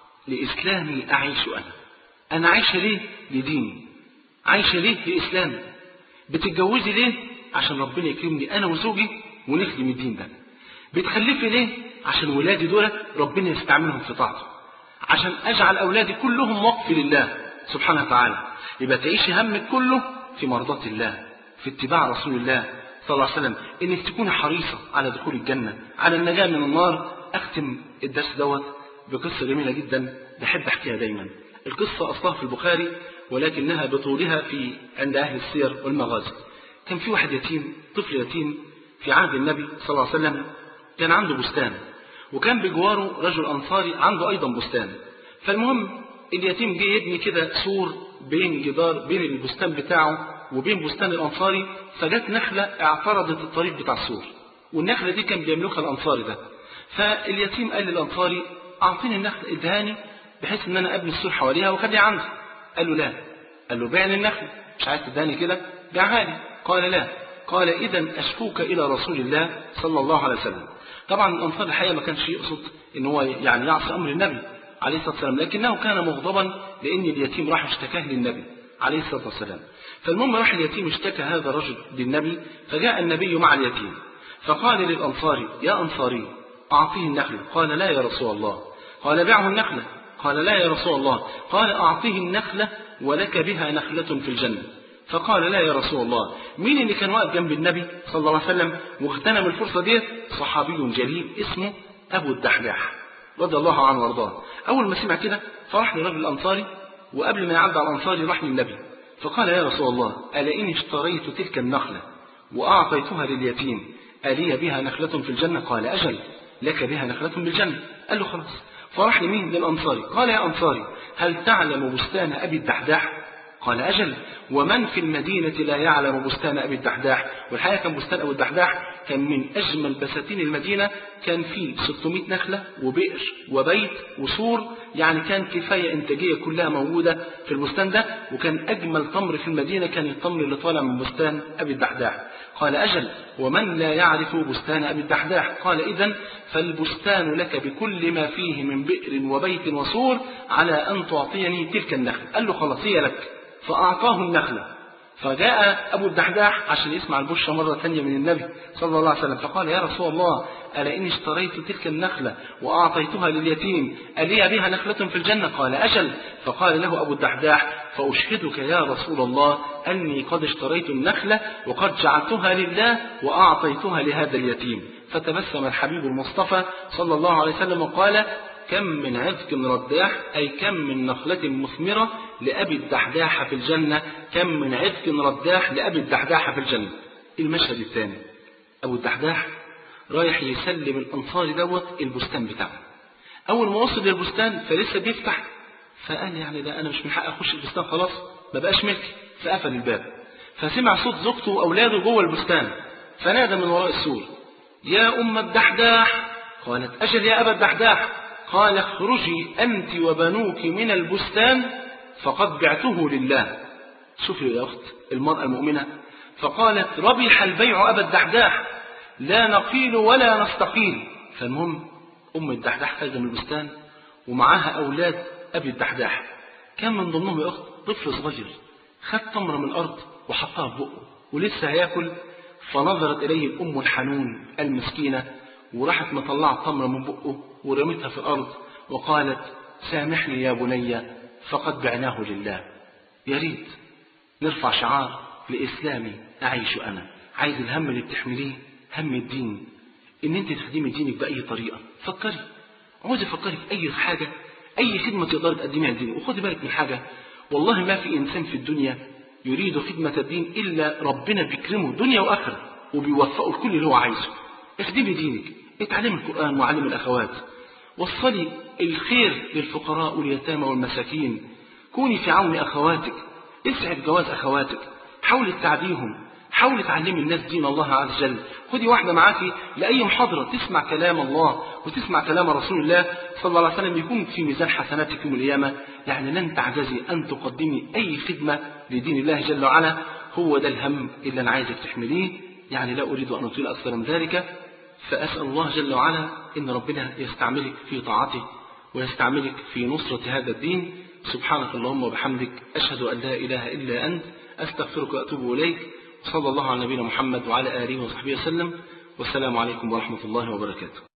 لإسلامي أعيش أنا. أنا عايشة ليه؟ لديني. عايشة ليه؟ لإسلامي. بتتجوزي ليه؟ عشان ربنا يكرمني أنا وزوجي ونخدم الدين ده. بتخلفي ليه؟ عشان ولادي دول ربنا يستعملهم في طاعته، عشان أجعل أولادي كلهم وقف لله سبحانه وتعالى. يبقى تعيشي همك كله في مرضات الله، في اتباع رسول الله صلى الله عليه وسلم، إنك تكون حريصة على دخول الجنة، على النجاة من النار. أختم الدرس دوت بقصة جميلة جدا بحب أحكيها دايما. القصة أصلها في البخاري ولكنها بطولها في عند أهل السير والمغازي. كان في واحد يتيم، طفل يتيم في عهد النبي صلى الله عليه وسلم، كان عنده بستان، وكان بجواره رجل أنصاري عنده أيضا بستان. فالمهم اليتيم جه يبني كده سور بين جدار بين البستان بتاعه وبين بستان الأنصاري، فجت نخلة اعترضت الطريق بتاع السور، والنخلة دي كان بيملكها الأنصاري ده. فاليتيم قال للأنصاري أعطيني النخلة ادهاني بحيث ان انا ابني السور حواليها وخليها عندي. قال له لا. قال له بيعني النخلة، مش عايز تدهاني كده؟ بيعها لي. قال لا. قال إذا أشكوك إلى رسول الله صلى الله عليه وسلم. طبعا الأنصار الحقيقة ما كانش يقصد ان هو يعني يعصي أمر النبي عليه الصلاة والسلام، لكنه كان مغضبا لأن اليتيم راح اشتكاه للنبي عليه الصلاة والسلام. فالمهم راح اليتيم اشتكى هذا الرجل للنبي، فجاء النبي مع اليتيم فقال للأنصاري يا أنصاري أعطيه النخلة. قال لا يا رسول الله. قال بيعه النخلة. قال لا يا رسول الله. قال أعطيه النخلة ولك بها نخلة في الجنة. فقال لا يا رسول الله. مين اللي كان واقف جنب النبي صلى الله عليه وسلم واغتنم الفرصة دي؟ صحابي جليل اسمه أبو الدحداح رضي الله عنه وارضاه. أول ما سمع كده فرح لرجل الأنصاري، وقبل ما يعدى على الأنصاري راح للنبي فقال يا رسول الله ألا إني اشتريت تلك النخلة وأعطيتها لليتيم ألي بها نخلة في الجنة؟ قال أجل لك بها نخلة بالجنة. قال له خلاص. فرح لمين؟ للأنصاري. قال يا أنصاري هل تعلم بستان أبي الدحداح؟ قال أجل ومن في المدينة لا يعلم بستان أبي الدحداح؟ والحقيقة كان بستان أبي الدحداح كان من أجمل بساتين المدينة، كان فيه ستمائة نخلة وبئر وبيت وسور، يعني كان كفاية إنتاجية كلها موجودة في البستان ده، وكان أجمل تمر في المدينة كان التمر اللي طالع من بستان أبي الدحداح. قال أجل ومن لا يعرف بستان أبي الدحداح؟ قال إذن فالبستان لك بكل ما فيه من بئر وبيت وسور على أن تعطيني تلك النخل. قال له خلاص هي لك. فأعطاه النخلة. فجاء أبو الدحداح عشان يسمع البشرى مرة ثانية من النبي صلى الله عليه وسلم، فقال يا رسول الله ألا إني اشتريت تلك النخلة وأعطيتها لليتيم ألي بها نخلة في الجنة؟ قال أجل. فقال له أبو الدحداح فأشهدك يا رسول الله أني قد اشتريت النخلة وقد جعلتها لله وأعطيتها لهذا اليتيم. فتبسم الحبيب المصطفى صلى الله عليه وسلم وقال كم من عذق رداح، أي كم من نخلة مثمرة لأبي الدحداح في الجنة، كم من عذق رداح لأبي الدحداح في الجنة. المشهد الثاني أبو الدحداح رايح يسلم الأنصار دوت البستان بتاعه. أول ما وصل للبستان فلسه بيفتح، فقال يعني ده أنا مش من حق أخش البستان، خلاص ما بقاش ملكي، فقفل الباب. فسمع صوت زوجته وأولاده جوه البستان، فنادى من وراء السور يا أم الدحداح. قالت أجل يا أبا الدحداح. قال اخرجي أنت وبنوك من البستان فقد بعته لله. شوفي يا أخت المرأة المؤمنة، فقالت ربح البيع أبا الدحداح، لا نقيل ولا نستقيل. فالمهم أم الدحداح خارجة من البستان ومعاها أولاد أبي الدحداح، كان من ضمنهم يا أخت طفل صغير خد تمرة من الأرض وحطها في بقه ولسه هياكل، فنظرت إليه الأم الحنون المسكينة وراحت مطلعة التمرة من بقه ورمتها في الأرض وقالت سامحني يا بني فقد بعناه لله. يا ريت نرفع شعار لإسلامي أعيش أنا. عايز الهم اللي بتحمليه هم الدين، إن أنت تخدمي دينك بأي طريقة. فكري عاوزة فكري في أي حاجة، أي خدمة تقدر تقدميها للدين. وخدي بالك من حاجة، والله ما في إنسان في الدنيا يريد خدمة الدين إلا ربنا بيكرمه دنيا وآخرة وبيوفقه لكل اللي هو عايزه. اخدمي دينك، اتعلمي القرآن وعلمي الأخوات، وصلي الخير للفقراء واليتامى والمساكين، كوني في عون أخواتك، اسعد جواز أخواتك، حاولي تساعديهم، حاولي تعلمي الناس دين الله عز وجل. خدي واحدة معاكي لأي محاضرة تسمع كلام الله وتسمع كلام رسول الله صلى الله عليه وسلم، يكون في ميزان حسناتك يوم القيامة. يعني لن تعجزي أن تقدمي أي خدمة لدين الله جل وعلا. هو ده الهم اللي أنا عايزك تحمليه. يعني لا أريد أن أطيل أكثر من ذلك، فأسأل الله جل وعلا إن ربنا يستعملك في طاعته ويستعملك في نصرة هذا الدين. سبحانك اللهم وبحمدك، أشهد أن لا إله إلا أنت، أستغفرك وأتوب إليك. صلى الله على نبينا محمد وعلى آله وصحبه وسلم، والسلام عليكم ورحمة الله وبركاته.